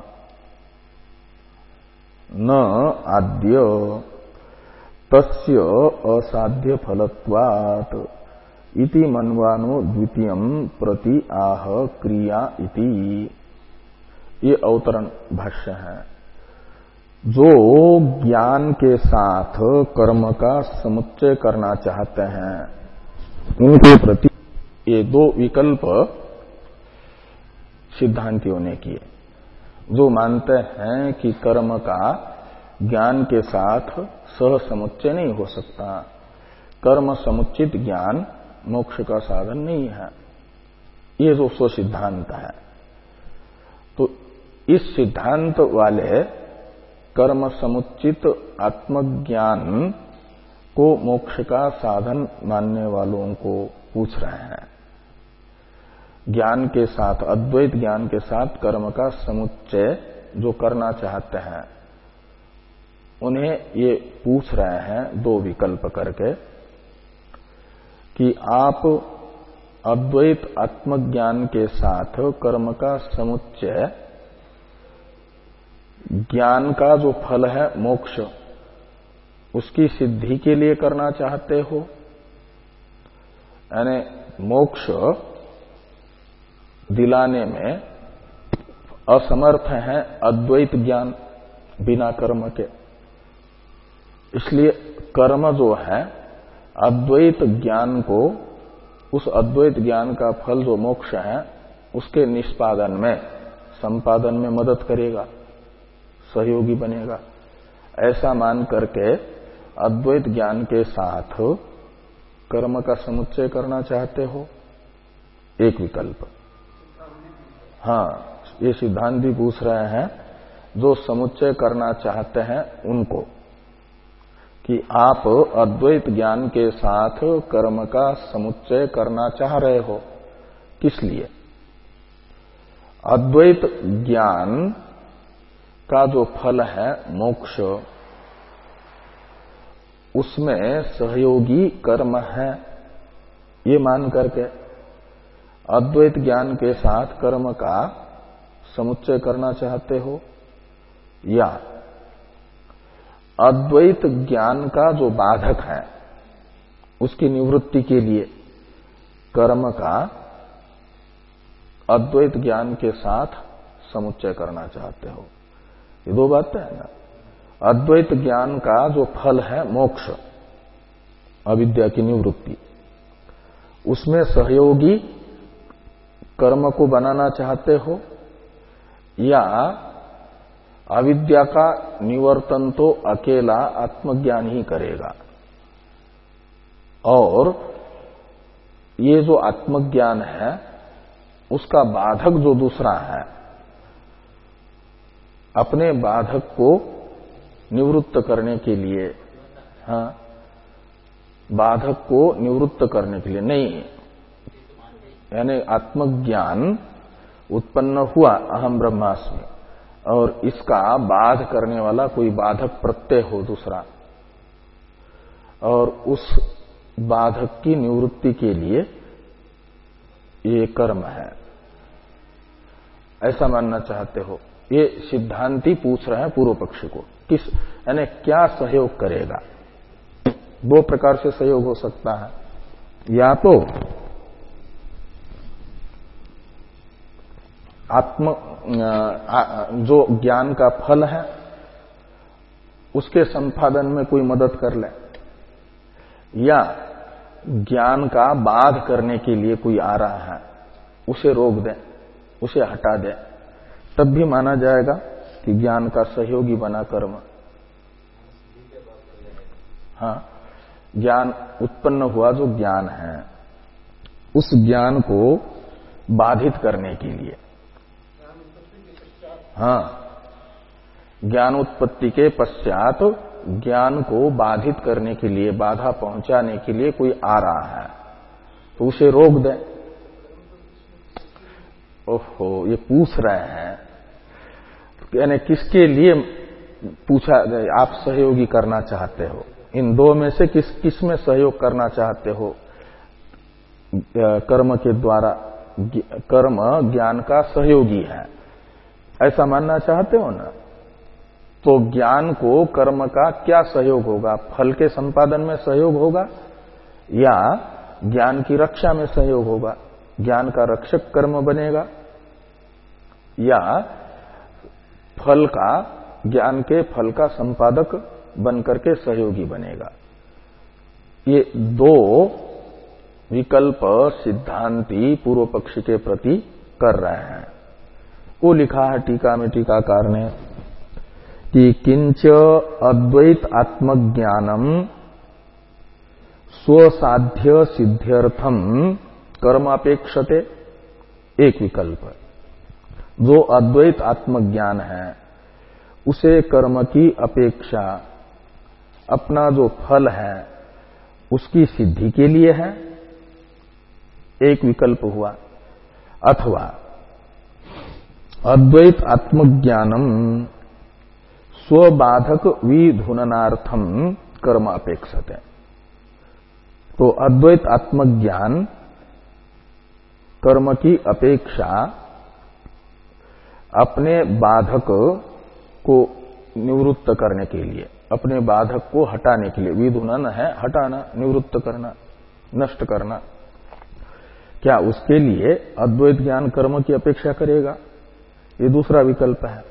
न आद्य तस्य असाध्य फलत्वात् इति मन्वानो द्वितीयम प्रति आह क्रिया इति। ये अवतरण भाष्य है। जो ज्ञान के साथ कर्म का समुच्चय करना चाहते हैं, उनके प्रति ये दो विकल्प सिद्धांतियों ने किए। जो मानते हैं कि कर्म का ज्ञान के साथ सह समुच्चय नहीं हो सकता, कर्म समुचित ज्ञान मोक्ष का साधन नहीं है, ये जो स्व सिद्धांत है, तो इस सिद्धांत वाले कर्म समुचित आत्मज्ञान को मोक्ष का साधन मानने वालों को पूछ रहे हैं। ज्ञान के साथ, अद्वैत ज्ञान के साथ कर्म का समुच्चय जो करना चाहते हैं, उन्हें ये पूछ रहे हैं दो विकल्प करके कि आप अद्वैत आत्मज्ञान के साथ कर्म का समुच्चय ज्ञान का जो फल है मोक्ष, उसकी सिद्धि के लिए करना चाहते हो, यानी मोक्ष दिलाने में असमर्थ है अद्वैत ज्ञान बिना कर्म के, इसलिए कर्म जो है अद्वैत ज्ञान को, उस अद्वैत ज्ञान का फल जो मोक्ष है उसके निष्पादन में, संपादन में मदद करेगा, सहयोगी बनेगा, ऐसा मान करके अद्वैत ज्ञान के साथ कर्म का समुच्चय करना चाहते हो, एक विकल्प। हाँ, ये सिद्धांत भी पूछ रहे हैं जो समुच्चय करना चाहते हैं उनको कि आप अद्वैत ज्ञान के साथ कर्म का समुच्चय करना चाह रहे हो, किस लिए? अद्वैत ज्ञान का जो फल है मोक्ष, उसमें सहयोगी कर्म है, ये मान करके अद्वैत ज्ञान के साथ कर्म का समुच्चय करना चाहते हो, या अद्वैत ज्ञान का जो बाधक है उसकी निवृत्ति के लिए कर्म का अद्वैत ज्ञान के साथ समुच्चय करना चाहते हो। ये दो बातें हैं ना। अद्वैत ज्ञान का जो फल है मोक्ष, अविद्या की निवृत्ति, उसमें सहयोगी कर्म को बनाना चाहते हो, या अविद्या का निवर्तन तो अकेला आत्मज्ञान ही करेगा, और ये जो आत्मज्ञान है उसका बाधक जो दूसरा है, अपने बाधक को निवृत्त करने के लिए, हाँ, बाधक को निवृत्त करने के लिए नहीं, यानी आत्मज्ञान उत्पन्न हुआ अहम ब्रह्मास्मि, और इसका बाध करने वाला कोई बाधक प्रत्यय हो दूसरा, और उस बाधक की निवृत्ति के लिए ये कर्म है, ऐसा मानना चाहते हो। ये सिद्धांती पूछ रहे हैं पूर्व पक्ष को, किस, यानी क्या सहयोग करेगा। दो प्रकार से सहयोग हो सकता है, या तो आत्म जो ज्ञान का फल है उसके संपादन में कोई मदद कर ले, या ज्ञान का बाध करने के लिए कोई आ रहा है उसे रोक दे, उसे हटा दे, तब भी माना जाएगा कि ज्ञान का सहयोगी बना कर्म। हाँ, ज्ञान उत्पन्न हुआ जो ज्ञान है उस ज्ञान को बाधित करने के लिए, हाँ, ज्ञान उत्पत्ति के पश्चात ज्ञान को बाधित करने के लिए, बाधा पहुंचाने के लिए कोई आ रहा है तो उसे रोक दे। ओहो, ये पूछ रहे हैं यानी किसके लिए पूछा, आप सहयोगी करना चाहते हो, इन दो में से किस किस में सहयोग करना चाहते हो? कर्म के द्वारा कर्म ज्ञान का सहयोगी है ऐसा मानना चाहते हो ना? तो ज्ञान को कर्म का क्या सहयोग होगा? फल के संपादन में सहयोग होगा या ज्ञान की रक्षा में सहयोग होगा? ज्ञान का रक्षक कर्म बनेगा या फल का, ज्ञान के फल का संपादक बनकर के सहयोगी बनेगा? ये दो विकल्प सिद्धांती पूर्व पक्ष के प्रति कर रहे हैं। वो लिखा है टीका में टीकाकार ने कि किंच अद्वैत आत्मज्ञानम स्वसाध्य सिद्ध्यर्थम कर्मापेक्षते, एक विकल्प। जो अद्वैत आत्मज्ञान है उसे कर्म की अपेक्षा अपना जो फल है उसकी सिद्धि के लिए है, एक विकल्प हुआ। अथवा अद्वैत आत्मज्ञानम स्वबाधक विधुननार्थम कर्म अपेक्षते। तो अद्वैत आत्मज्ञान कर्म की अपेक्षा अपने बाधक को निवृत्त करने के लिए, अपने बाधक को हटाने के लिए, विधुनन है हटाना, निवृत्त करना, नष्ट करना, क्या उसके लिए अद्वैत ज्ञान कर्म की अपेक्षा करेगा? ये दूसरा विकल्प है।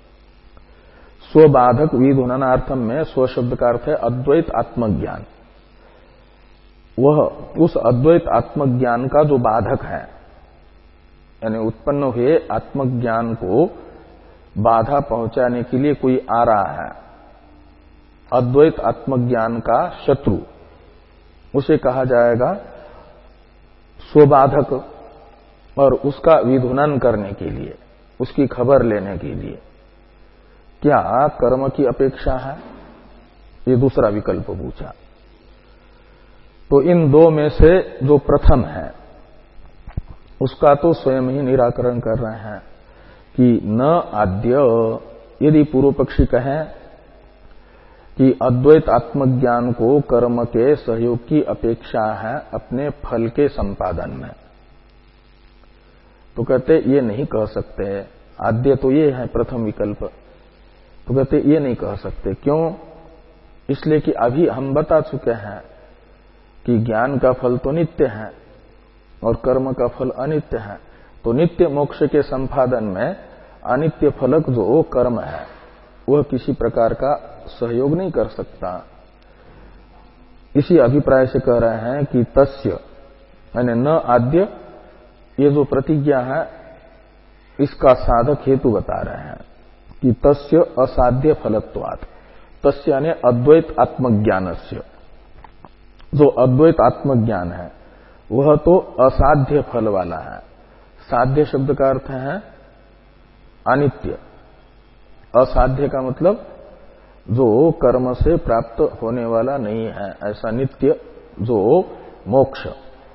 स्वबाधक विधुननार्थम में स्व शब्द का अर्थ है अद्वैत आत्मज्ञान। वह उस अद्वैत आत्मज्ञान का जो बाधक है, यानी उत्पन्न हुए आत्मज्ञान को बाधा पहुंचाने के लिए कोई आ रहा है, अद्वैत आत्मज्ञान का शत्रु, उसे कहा जाएगा स्वबाधक। और उसका विधुनन करने के लिए, उसकी खबर लेने के लिए क्या कर्म की अपेक्षा है? ये दूसरा विकल्प पूछा। तो इन दो में से जो प्रथम है उसका तो स्वयं ही निराकरण कर रहे हैं कि न आद्य, यदि पूर्व पक्षी कहें कि अद्वैत आत्मज्ञान को कर्म के सहयोग की अपेक्षा है अपने फल के संपादन में, तो कहते ये नहीं कह सकते। आद्य तो ये है प्रथम विकल्प, तो कहते ये नहीं कह सकते। क्यों? इसलिए कि अभी हम बता चुके हैं कि ज्ञान का फल तो नित्य है और कर्म का फल अनित्य है। तो नित्य मोक्ष के संपादन में अनित्य फलक जो कर्म है वह किसी प्रकार का सहयोग नहीं कर सकता। इसी अभिप्राय से कह रहे हैं कि तस्य यानी न आद्य, ये जो प्रतिज्ञा है इसका साधक हेतु बता रहे हैं कि तस्य असाध्य फलत्वात्, तस्य यानी अद्वैत आत्मज्ञानस्य, जो अद्वैत आत्मज्ञान है वह तो असाध्य फल वाला है। साध्य शब्द का अर्थ है अनित्य, असाध्य का मतलब जो कर्म से प्राप्त होने वाला नहीं है, ऐसा नित्य जो मोक्ष।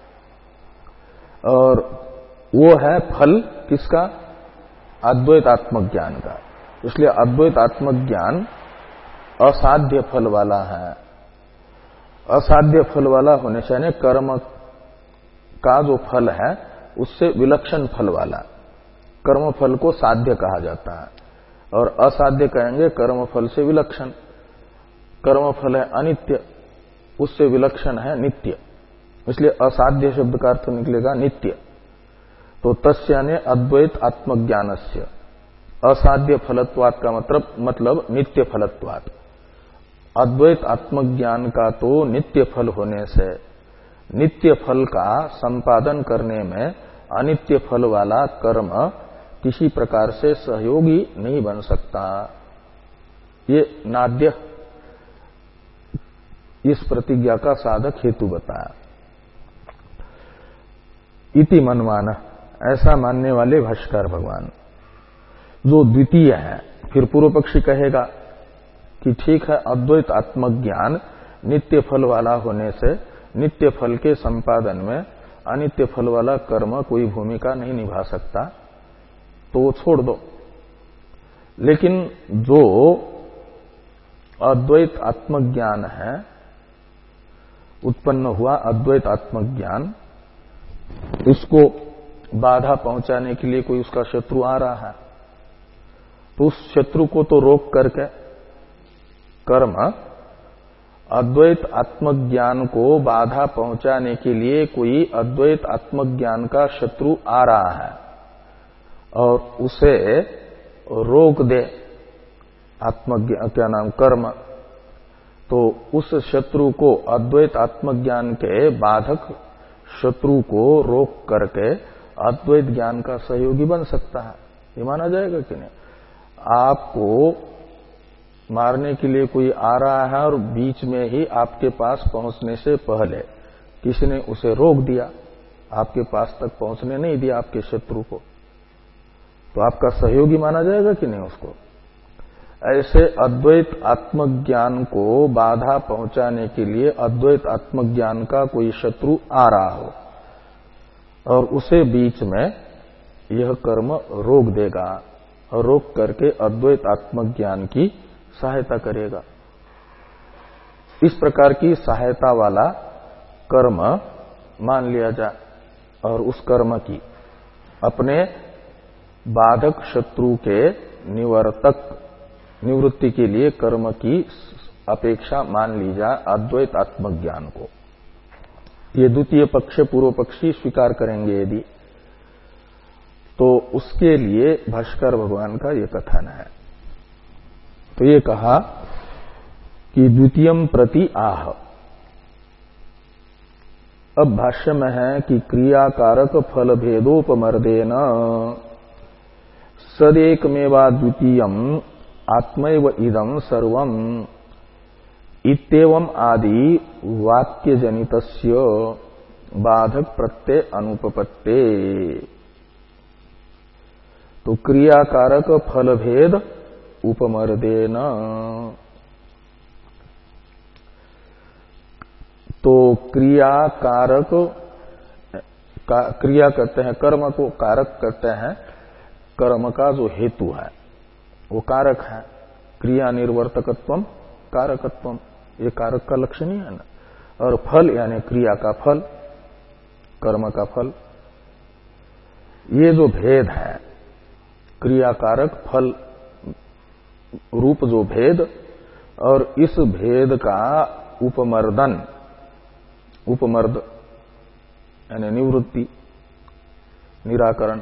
और वो है फल किसका? अद्वैत आत्मज्ञान का। इसलिए अद्वैत आत्मज्ञान असाध्य फल वाला है। असाध्य फल वाला होने से यानी कर्म का जो फल है उससे विलक्षण फल वाला, कर्म फल को साध्य कहा जाता है और असाध्य कहेंगे कर्म फल से विलक्षण। कर्म फल है अनित्य, उससे विलक्षण है नित्य, इसलिए असाध्य शब्द का अर्थ निकलेगा नित्य। तो तस्य यानी अद्वैत आत्मज्ञानस्य असाध्य फलत्वात् का मतलब मतलब नित्य फलत्वात्। अद्वैत आत्मज्ञान का तो नित्य फल होने से नित्य फल का संपादन करने में अनित्य फल वाला कर्म किसी प्रकार से सहयोगी नहीं बन सकता। ये नाद्य इस प्रतिज्ञा का साधक हेतु बताया। इति मनमान, ऐसा मानने वाले भाष्कर भगवान जो द्वितीय है। फिर पूर्व पक्षी कहेगा कि ठीक है, अद्वैत आत्मज्ञान नित्य फल वाला होने से नित्य फल के संपादन में अनित्य फल वाला कर्म कोई भूमिका नहीं निभा सकता, तो वो छोड़ दो। लेकिन जो अद्वैत आत्मज्ञान है, उत्पन्न हुआ अद्वैत आत्मज्ञान, उसको बाधा पहुंचाने के लिए कोई उसका शत्रु आ रहा है, तो उस शत्रु को तो रोक करके कर्म अद्वैत आत्मज्ञान को बाधा पहुंचाने के लिए कोई अद्वैत आत्मज्ञान का शत्रु आ रहा है और उसे रोक दे आत्मज्ञान क्या नाम कर्म, तो उस शत्रु को अद्वैत आत्मज्ञान के बाधक शत्रु को रोक करके अद्वैत ज्ञान का सहयोगी बन सकता है। ये माना जाएगा कि नहीं? आपको मारने के लिए कोई आ रहा है और बीच में ही आपके पास पहुंचने से पहले किसी ने उसे रोक दिया, आपके पास तक पहुंचने नहीं दिया आपके शत्रु को, तो आपका सहयोगी माना जाएगा कि नहीं उसको? ऐसे अद्वैत आत्मज्ञान को बाधा पहुंचाने के लिए अद्वैत आत्मज्ञान का कोई शत्रु आ रहा हो और उसे बीच में यह कर्म रोक देगा और रोक करके अद्वैत आत्मज्ञान की सहायता करेगा। इस प्रकार की सहायता वाला कर्म मान लिया जाए और उस कर्म की अपने बाधक शत्रु के निवर्तक निवृत्ति के लिए कर्म की अपेक्षा मान ली जाए अद्वैत आत्मज्ञान को। ये द्वितीय पक्ष पूर्व पक्षी स्वीकार करेंगे यदि, तो उसके लिए भाष्कर भगवान का ये कथन है। तो ये कहा कि द्वितीयम प्रति आह। अब भाष्य में है कि क्रियाकारक फल भेदोपमर्देन सदेकमेवा द्वितीयम आत्मैव इदं सर्वम इत्येवं आदि वाक्य जनितस्य बाधक प्रत्यय अनुपपत्ते। तो क्रियाकारक फल भेद उपमर्देन, तो क्रियाकारक का, क्रिया करते हैं कर्म को कारक करते हैं, कर्म का जो हेतु है वो कारक है। क्रिया निर्वर्तकत्वम कारकत्वम, ये कारक का लक्षण ही है ना। और फल यानी क्रिया का फल, कर्म का फल, ये जो भेद है क्रियाकारक फल रूप जो भेद, और इस भेद का उपमर्दन, उपमर्द यानी निवृत्ति निराकरण,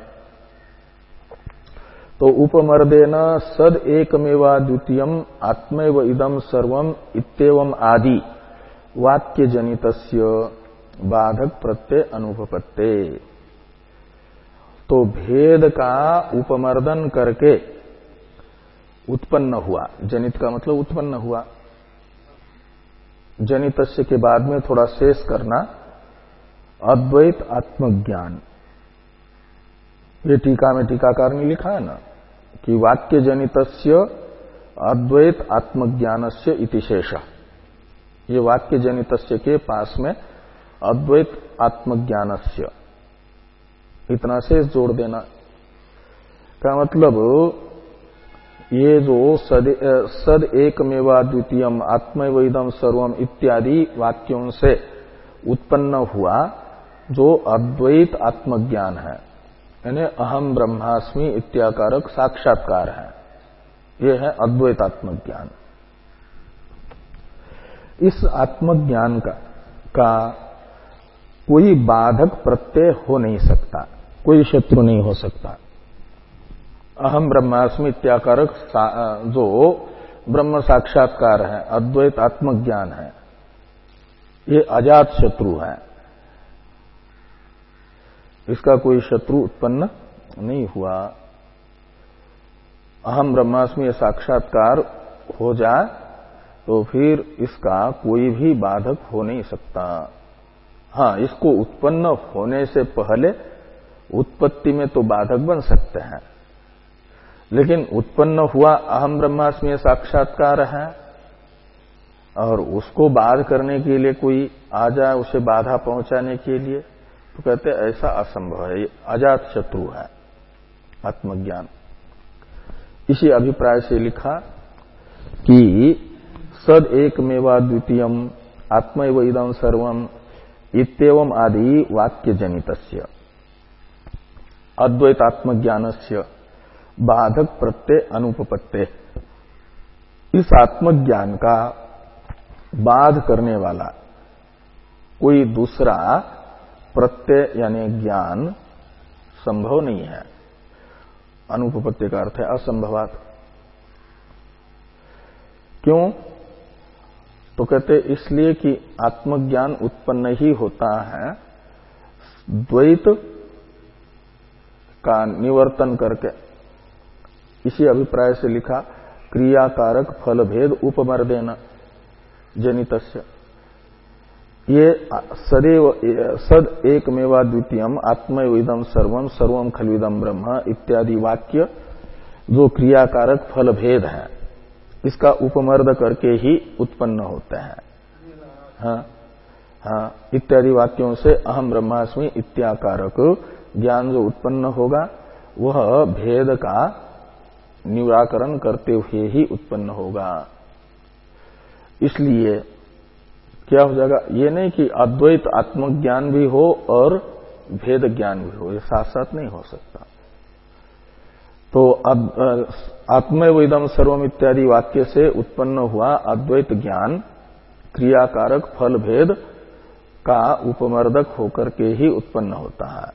तो उपमर्देन सद एकमेवा द्वितीयम आत्मैव इदं सर्वम इत्येवं आदि वाक्य जनितस्य बाधक प्रत्यय अनुपपत्ते। तो भेद का उपमर्दन करके उत्पन्न हुआ, जनित का मतलब उत्पन्न हुआ, जनितस्य के बाद में थोड़ा शेष करना, अद्वैत आत्मज्ञान। ये टीका में टीकाकार ने लिखा है ना कि वाक्य जनितस्य अद्वैत आत्मज्ञानस्य इति शेषः। ये वाक्य जनितस्य के पास में अद्वैत आत्मज्ञानस्य इतना शेष जोड़ देना का मतलब ये जो सद, सद एकमेवा द्वितीयम आत्मैव इदं सर्वम इत्यादि वाक्यों से उत्पन्न हुआ जो अद्वैत आत्मज्ञान है, यानी अहम ब्रह्मास्मि इत्याकारक साक्षात्कार है, ये है अद्वैत आत्मज्ञान। इस आत्मज्ञान का, का कोई बाधक प्रत्यय हो नहीं सकता। कोई शत्रु नहीं हो सकता। अहम ब्रह्मास्मि इत्याकारक जो ब्रह्म साक्षात्कार है, अद्वैत आत्मज्ञान है, ये अजात शत्रु है। इसका कोई शत्रु उत्पन्न नहीं हुआ। अहम ब्रह्मास्मि साक्षात्कार हो जाए तो फिर इसका कोई भी बाधक हो नहीं सकता। हाँ, इसको उत्पन्न होने से पहले उत्पत्ति में तो बाधक बन सकते हैं, लेकिन उत्पन्न हुआ अहम ब्रह्मास्मि साक्षात्कार है और उसको बाध करने के लिए कोई आ जाए, उसे बाधा पहुंचाने के लिए, तो कहते हैं ऐसा असंभव है, ये अजात शत्रु है आत्मज्ञान। इसी अभिप्राय से लिखा कि सद एकमेवा द्वितीयम आत्मैव इदं सर्वम इत्येवम् आदि वाक्य जनितस्य अद्वैत आत्मज्ञानस्य बाधक प्रत्यय अनुपपत्ते। इस आत्मज्ञान का बाध करने वाला कोई दूसरा प्रत्यय यानी ज्ञान संभव नहीं है। अनुपपत्ति का अर्थ है असंभवात। क्यों? तो कहते इसलिए कि आत्मज्ञान उत्पन्न ही होता है द्वैत का निवर्तन करके। इसी अभिप्राय से लिखा क्रियाकारक फल भेद उपमर्देन जनितस्य। ये सदैव सद एकमेवा द्वितीयम आत्मैव इदं सर्वम सर्वम खल्विदं ब्रह्म इत्यादि वाक्य जो क्रियाकारक फल भेद है, इसका उपमर्द करके ही उत्पन्न होते हैं। हाँ हाँ, इत्यादि वाक्यों से अहम ब्रह्मास्मि इत्याकारक ज्ञान जो उत्पन्न होगा वह भेद का निराकरण करते हुए ही उत्पन्न होगा। इसलिए क्या हो जाएगा, ये नहीं कि अद्वैत आत्मज्ञान भी हो और भेद ज्ञान भी हो, ये साथ साथ नहीं हो सकता। तो आत्मैव इदं सर्वम इत्यादि वाक्य से उत्पन्न हुआ अद्वैत ज्ञान क्रियाकारक फल भेद का उपमर्दक होकर के ही उत्पन्न होता है।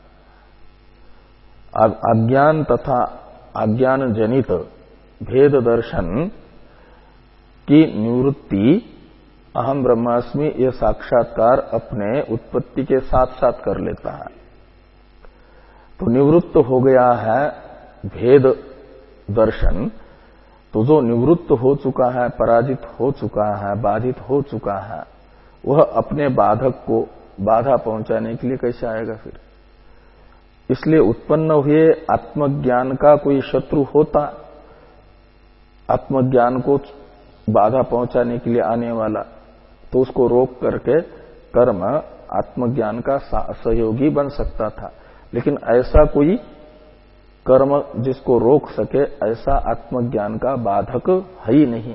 अज्ञान तथा अज्ञान जनित भेद दर्शन की निवृत्ति अहम ब्रह्मास्मि ये साक्षात्कार अपने उत्पत्ति के साथ साथ कर लेता है। तो निवृत्त हो गया है भेद दर्शन, तो जो निवृत्त हो चुका है, पराजित हो चुका है, बाधित हो चुका है, वह अपने बाधक को बाधा पहुंचाने के लिए कैसे आएगा फिर? इसलिए उत्पन्न हुए आत्मज्ञान का कोई शत्रु होता, आत्मज्ञान को बाधा पहुंचाने के लिए आने वाला, तो उसको रोक करके कर्म आत्मज्ञान का सहयोगी बन सकता था। लेकिन ऐसा कोई कर्म जिसको रोक सके, ऐसा आत्मज्ञान का बाधक है ही नहीं।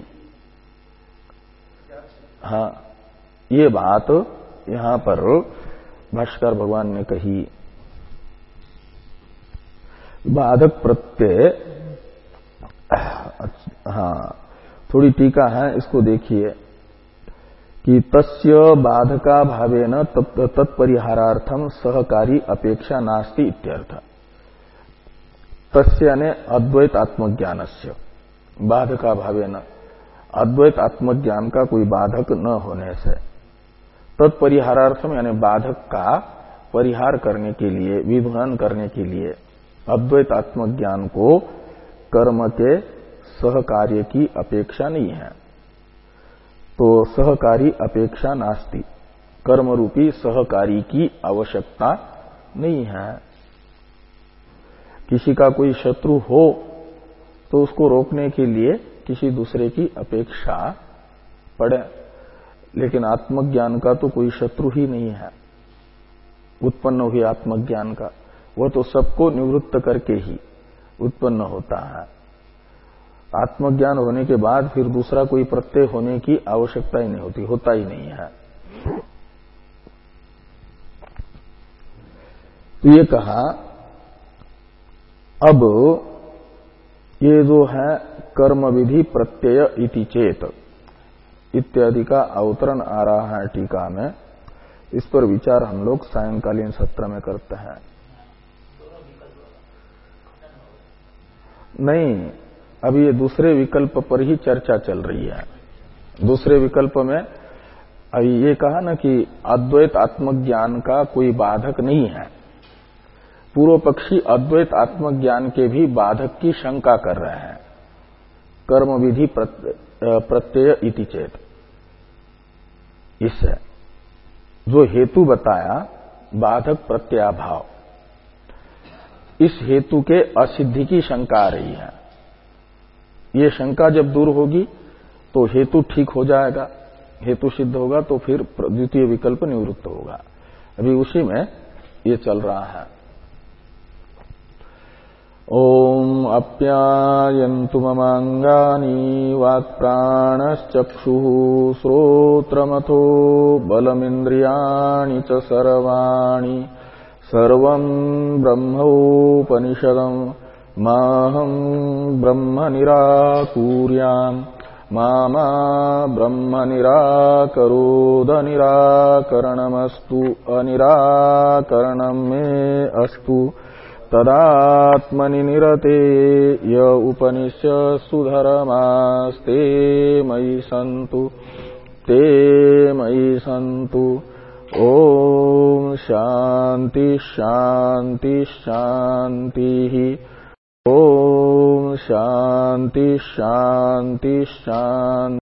हाँ, ये बात यहां पर भाष्कर भगवान ने कही। बाधक प्रत्यय, हाँ थोड़ी टीका है, इसको देखिए कि तस्य बाधका भावेन तत्परिहारार्थम सहकारी अपेक्षा नास्ति इत्यर्थ। तस्य यानी अद्वैत आत्मज्ञानस्य बाधका भावेन, अद्वैत आत्मज्ञान का कोई बाधक न होने से, तत्परिहारार्थम यानी बाधक का परिहार करने के लिए, विध्वंसन करने के लिए अद्वैत आत्मज्ञान को कर्म के सहकार्य की अपेक्षा नहीं है। तो सहकारी अपेक्षा नास्ति, कर्म रूपी सहकारी की आवश्यकता नहीं है। किसी का कोई शत्रु हो तो उसको रोकने के लिए किसी दूसरे की अपेक्षा पड़े, लेकिन आत्मज्ञान का तो कोई शत्रु ही नहीं है। उत्पन्न हुई आत्मज्ञान का वह तो सबको निवृत्त करके ही उत्पन्न होता है। आत्मज्ञान होने के बाद फिर दूसरा कोई प्रत्यय होने की आवश्यकता ही नहीं होती, होता ही नहीं है। तो ये कहा, अब ये जो है कर्म विधि प्रत्यय इति चेत इत्यादि का अवतरण आ रहा है टीका में। इस पर विचार हम लोग सायंकालीन सत्र में करते हैं। नहीं, अभी ये दूसरे विकल्प पर ही चर्चा चल रही है। दूसरे विकल्प में अभी ये कहा ना कि अद्वैत आत्मज्ञान का कोई बाधक नहीं है। पूर्व पक्षी अद्वैत आत्मज्ञान के भी बाधक की शंका कर रहे हैं। कर्म विधि प्रत्यय इति चेत, इससे जो हेतु बताया बाधक प्रत्याभाव, इस हेतु के असिद्धि की शंका आ रही है। ये शंका जब दूर होगी तो हेतु ठीक हो जाएगा, हेतु सिद्ध होगा तो फिर द्वितीय विकल्प निवृत्त होगा। अभी उसी में ये चल रहा है। ओम अप्यायन्तु ममांगानि वाक्प्राणश्चक्षुः श्रोत्रमथो बलमिन्द्रियाणि च सर्वाणि सर्वं ब्रह्मोपनिषदं माहं ब्रह्म निराकुर्याम् मा मा ब्रह्म निराकरोद निराकरणमस्तु अनिराकरणं मे अस्तु तदात्मनि निरते य उपनिषत्सु धर्मास्ते मयि सन्तु ते मयि सन्तु। ओम शांति शांति शांति। ओम शांति शांति शांति।